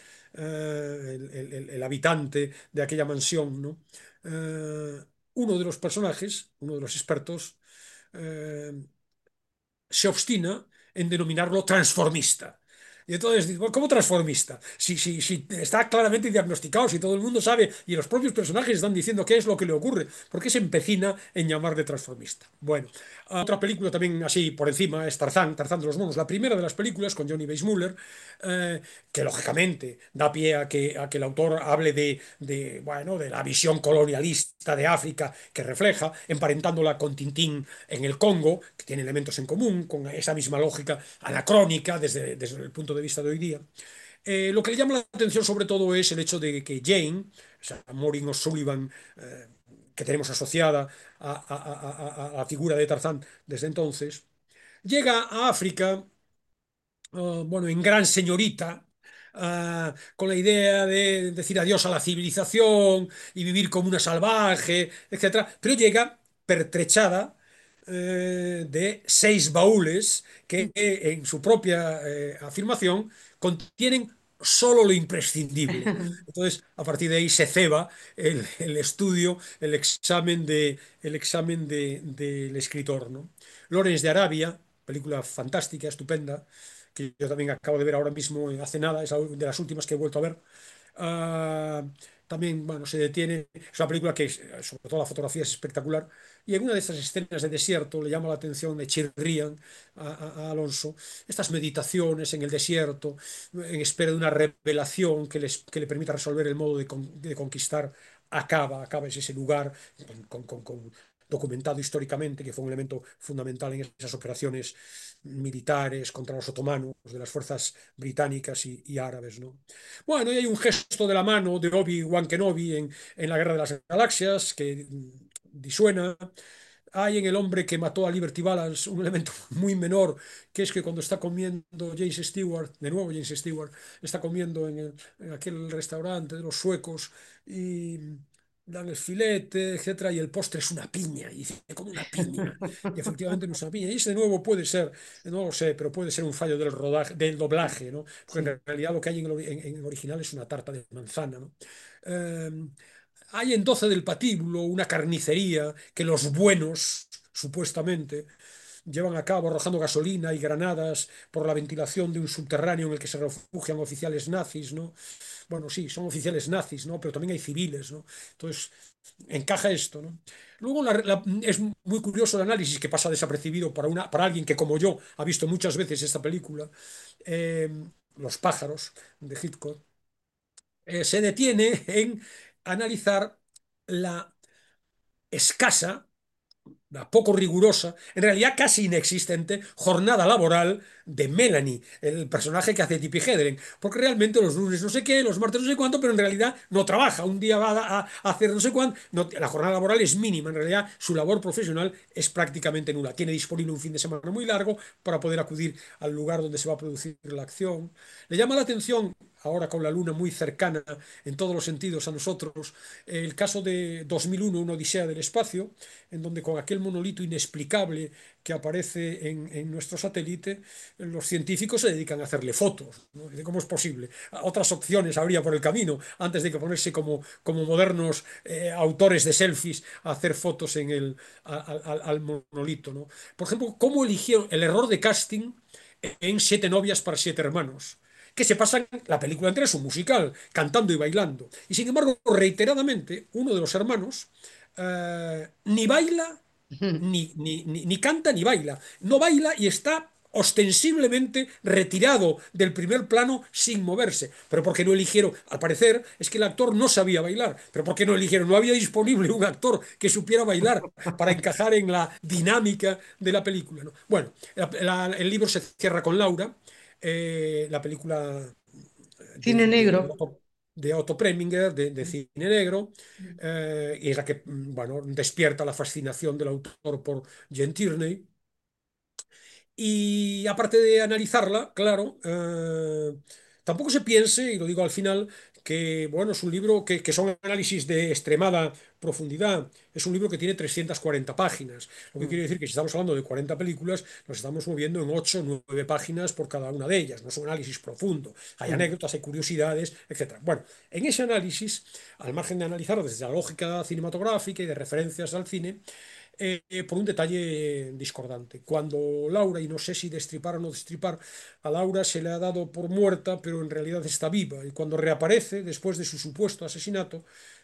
el habitante de aquella mansión, ¿no? Uno de los personajes, uno de los expertos, eh, se obstina en denominarlo transformista. Y entonces digo, ¿cómo transformista? Si está claramente diagnosticado, si todo el mundo sabe y los propios personajes están diciendo qué es lo que le ocurre, ¿por qué se empecina en llamarle transformista? Bueno, otra película también así por encima es Tarzán, Tarzán de los monos, la primera de las películas con Johnny Weissmuller, que lógicamente da pie a que el autor hable bueno, de la visión colonialista de África que refleja, emparentándola con Tintín en el Congo, que tiene elementos en común, con esa misma lógica anacrónica desde el punto de vista de hoy día. Lo que le llama la atención sobre todo es el hecho de que Jane, o sea, Maureen O'Sullivan, que tenemos asociada a la figura de Tarzán desde entonces, llega a África, bueno, en gran señorita, con la idea de decir adiós a la civilización y vivir como una salvaje, etcétera, pero llega pertrechada de 6 baúles que en su propia afirmación contienen solo lo imprescindible. Entonces, a partir de ahí se ceba el estudio, del escritor, ¿no? Lawrence de Arabia, película fantástica, estupenda, que yo también acabo de ver ahora mismo, hace nada, es de las últimas que he vuelto a ver. Ah, también, bueno, se detiene, es una película que, sobre todo la fotografía es espectacular, y en una de estas escenas de desierto le llama la atención, le chirrían a Alonso estas meditaciones en el desierto, en espera de una revelación que le permita resolver el modo de conquistar Acaba es ese lugar documentado históricamente, que fue un elemento fundamental en esas operaciones militares contra los otomanos, de las fuerzas británicas y árabes, ¿no? Bueno, y hay un gesto de la mano de Obi-Wan Kenobi en la Guerra de las Galaxias que disuena. Hay en El hombre que mató a Liberty Balance un elemento muy menor, que es que cuando está comiendo James Stewart, de nuevo James Stewart, está comiendo en aquel restaurante de los suecos y dan el filete, etcétera, y el postre es una piña, y dice, como una piña, y efectivamente no es una piña, y ese de nuevo puede ser, no lo sé, pero puede ser un fallo del rodaje, del doblaje, ¿no? Porque en Sí. realidad lo que hay en original es una tarta de manzana, ¿no? Eh, Hay en 12 del Patíbulo una carnicería que los buenos, supuestamente, llevan a cabo arrojando gasolina y granadas por la ventilación de un subterráneo en el que se refugian oficiales nazis, ¿no? Bueno, sí, son oficiales nazis, ¿no? Pero también hay civiles, ¿no? Entonces, encaja esto, ¿no? Luego es muy curioso el análisis que pasa desapercibido para alguien que, como yo, ha visto muchas veces esta película, eh, Los pájaros, de Hitchcock, se detiene en analizar la escasa, la poco rigurosa, en realidad casi inexistente, jornada laboral de Melanie, el personaje que hace Tippi Hedren. Porque realmente los lunes no sé qué, los martes no sé cuánto, pero en realidad no trabaja. Un día va a hacer no sé cuánto. No, la jornada laboral es mínima. En realidad su labor profesional es prácticamente nula. Tiene disponible un fin de semana muy largo para poder acudir al lugar donde se va a producir la acción. Le llama la atención, ahora con la luna muy cercana en todos los sentidos a nosotros, el caso de 2001, una odisea del espacio, en donde con aquel monolito inexplicable que aparece en nuestro satélite, los científicos se dedican a hacerle fotos, ¿no? De cómo es posible. Otras opciones habría por el camino antes de que ponerse como modernos autores de selfies a hacer fotos al monolito, ¿no? Por ejemplo, cómo eligieron el error de casting en Siete novias para siete hermanos, que se pasan la película entera, es un musical, cantando y bailando. Y sin embargo, reiteradamente, uno de los hermanos ni baila, ni canta, ni baila. No baila y está ostensiblemente retirado del primer plano sin moverse. Pero ¿por qué no eligieron? Al parecer es que el actor no sabía bailar. Pero ¿por qué no eligieron? No había disponible un actor que supiera bailar para encajar en la dinámica de la película, ¿no? Bueno, el libro se cierra con Laura, la película Cine negro. de Otto Preminger, de cine negro, y es la que bueno, despierta la fascinación del autor por Jen Tierney. Y aparte de analizarla, claro, tampoco se piense, y lo digo al final, que bueno, es un libro que son análisis de extremada profundidad. Es un libro que tiene 340 páginas. Lo que quiere decir que si estamos hablando de 40 películas, nos estamos moviendo en 8 o 9 páginas por cada una de ellas. No es un análisis profundo. Hay anécdotas, hay curiosidades, etcétera. Bueno, en ese análisis, al margen de analizarlo desde la lógica cinematográfica y de referencias al cine, por un detalle discordante. Cuando Laura, y no sé si destripar o no destripar, a Laura se le ha dado por muerta, pero en realidad está viva. Y cuando reaparece, después de su supuesto asesinato,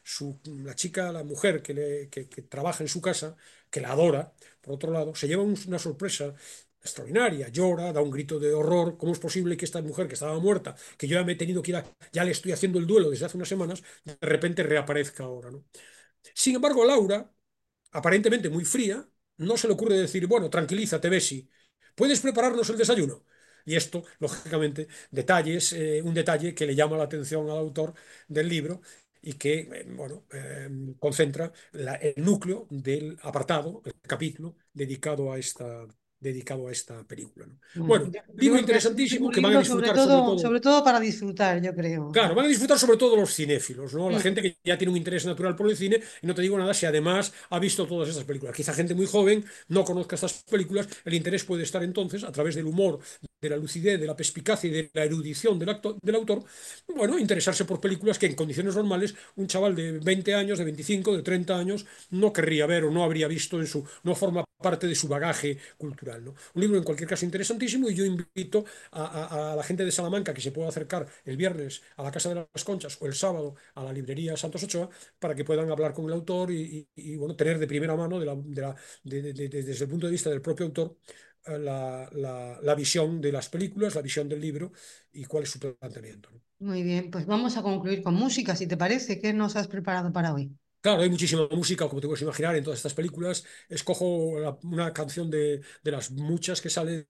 la chica, la mujer que trabaja en su casa, que la adora, por otro lado, se lleva una sorpresa extraordinaria, llora, da un grito de horror. ¿Cómo es posible que esta mujer que estaba muerta, que yo ya me he tenido que ir ya le estoy haciendo el duelo desde hace unas semanas, de repente reaparezca ahora, ¿no? Sin embargo, Laura, aparentemente muy fría, no se le ocurre decir, bueno, tranquilízate, Bessie, ¿puedes prepararnos el desayuno? Y esto, lógicamente, un detalle que le llama la atención al autor del libro y que, bueno, concentra el núcleo del apartado, el capítulo dedicado a esta película, ¿no? Bueno, Bueno, yo libro creo que es interesantísimo un que van a libro disfrutar sobre todo. sobre todo para disfrutar, yo creo. Claro, van a disfrutar sobre todo los cinéfilos, ¿no? La Mm. gente que ya tiene un interés natural por el cine, y no te digo nada si además ha visto todas estas películas. Quizá gente muy joven no conozca estas películas, el interés puede estar entonces, a través del humor, de la lucidez, de la perspicacia y de la erudición del autor, bueno, interesarse por películas que en condiciones normales un chaval de 20 años, de 25, de 30 años no querría ver o no habría visto no forma parte de su bagaje cultural, ¿no? Un libro en cualquier caso interesantísimo, y yo invito a la gente de Salamanca que se pueda acercar el viernes a la Casa de las Conchas o el sábado a la librería Santos Ochoa para que puedan hablar con el autor bueno, tener de primera mano, desde el punto de vista del propio autor, la visión de las películas, la visión del libro y cuál es su planteamiento, ¿no? Muy bien, pues vamos a concluir con música, si te parece. ¿Qué nos has preparado para hoy? Claro, hay muchísima música, como te puedes imaginar, en todas estas películas. Escojo una canción de las muchas que salen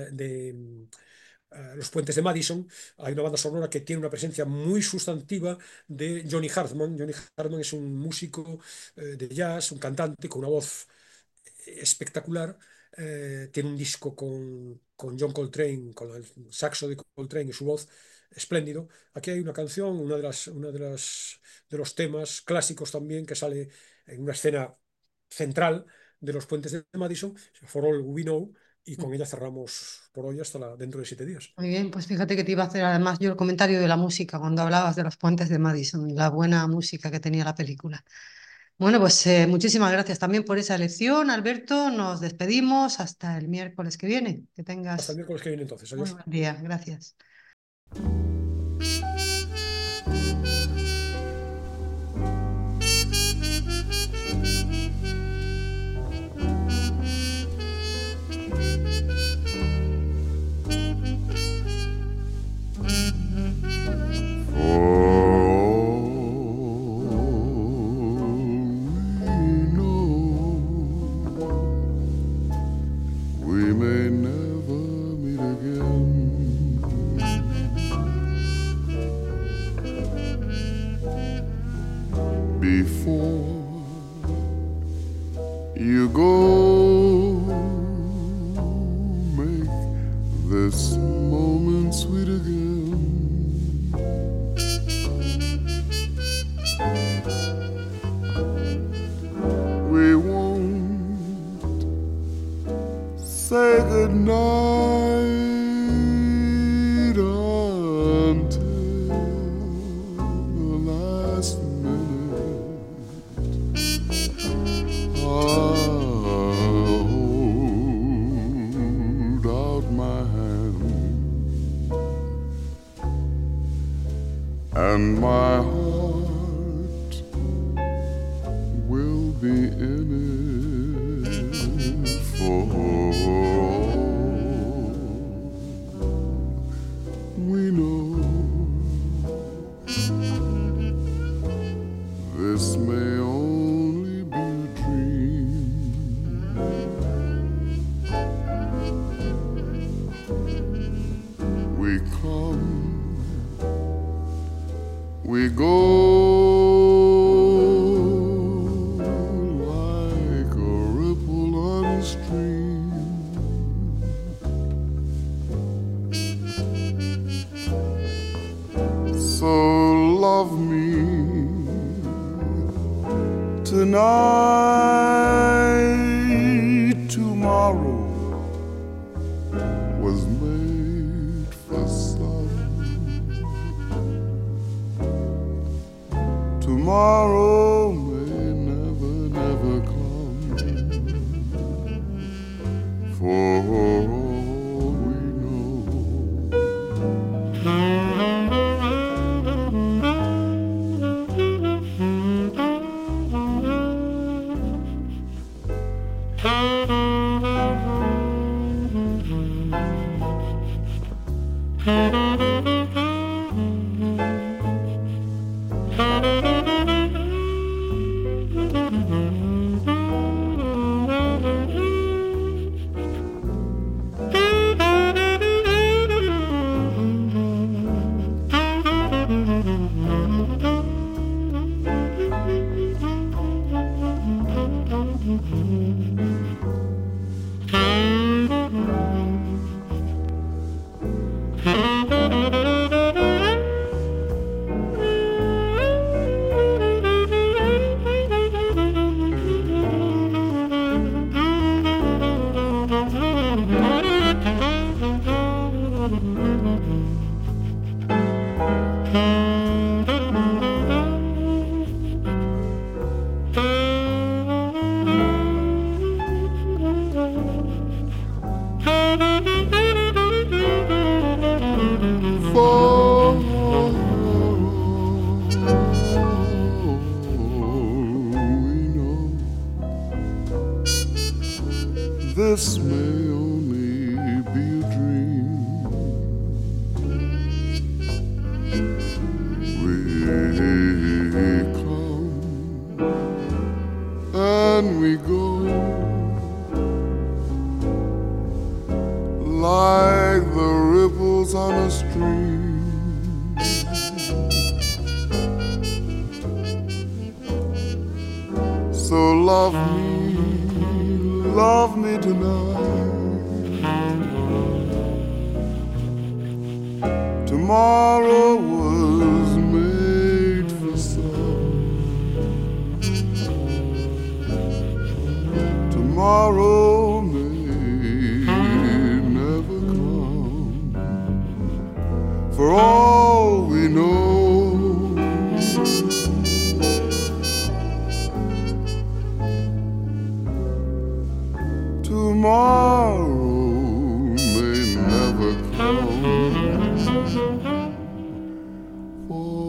de Los Puentes de Madison. Hay una banda sonora que tiene una presencia muy sustantiva de Johnny Hartman. Johnny Hartman es un músico de jazz, un cantante con una voz espectacular. Tiene un disco con John Coltrane, con el saxo de Coltrane y su voz espléndido. Aquí hay una canción, de los temas clásicos también, que sale en una escena central de Los Puentes de Madison, For All We Know, y con ella cerramos por hoy hasta dentro de 7 días. Muy bien, pues fíjate que te iba a hacer además yo el comentario de la música cuando hablabas de los puentes de Madison, la buena música que tenía la película. Bueno, pues muchísimas gracias también por esa elección, Alberto. Nos despedimos hasta el miércoles que viene. Que Hasta el tengas miércoles que viene entonces. muy Adiós. buen día. Gracias. For you go, make this moment sweet again. We won't say goodnight until the last minute. I'll hold out my hand, and my heart will be in it for all we know. This may only be a dream. We come, we go like a ripple on a stream. So love me tonight. Tomorrow was made for some. Tomorrow may never, never come. For all we know. This may only be a dream. We come and we go like the ripples on a stream. So love me tonight. Tomorrow was made for some. Tomorrow may never come. For all we know. Tomorrow may never come. For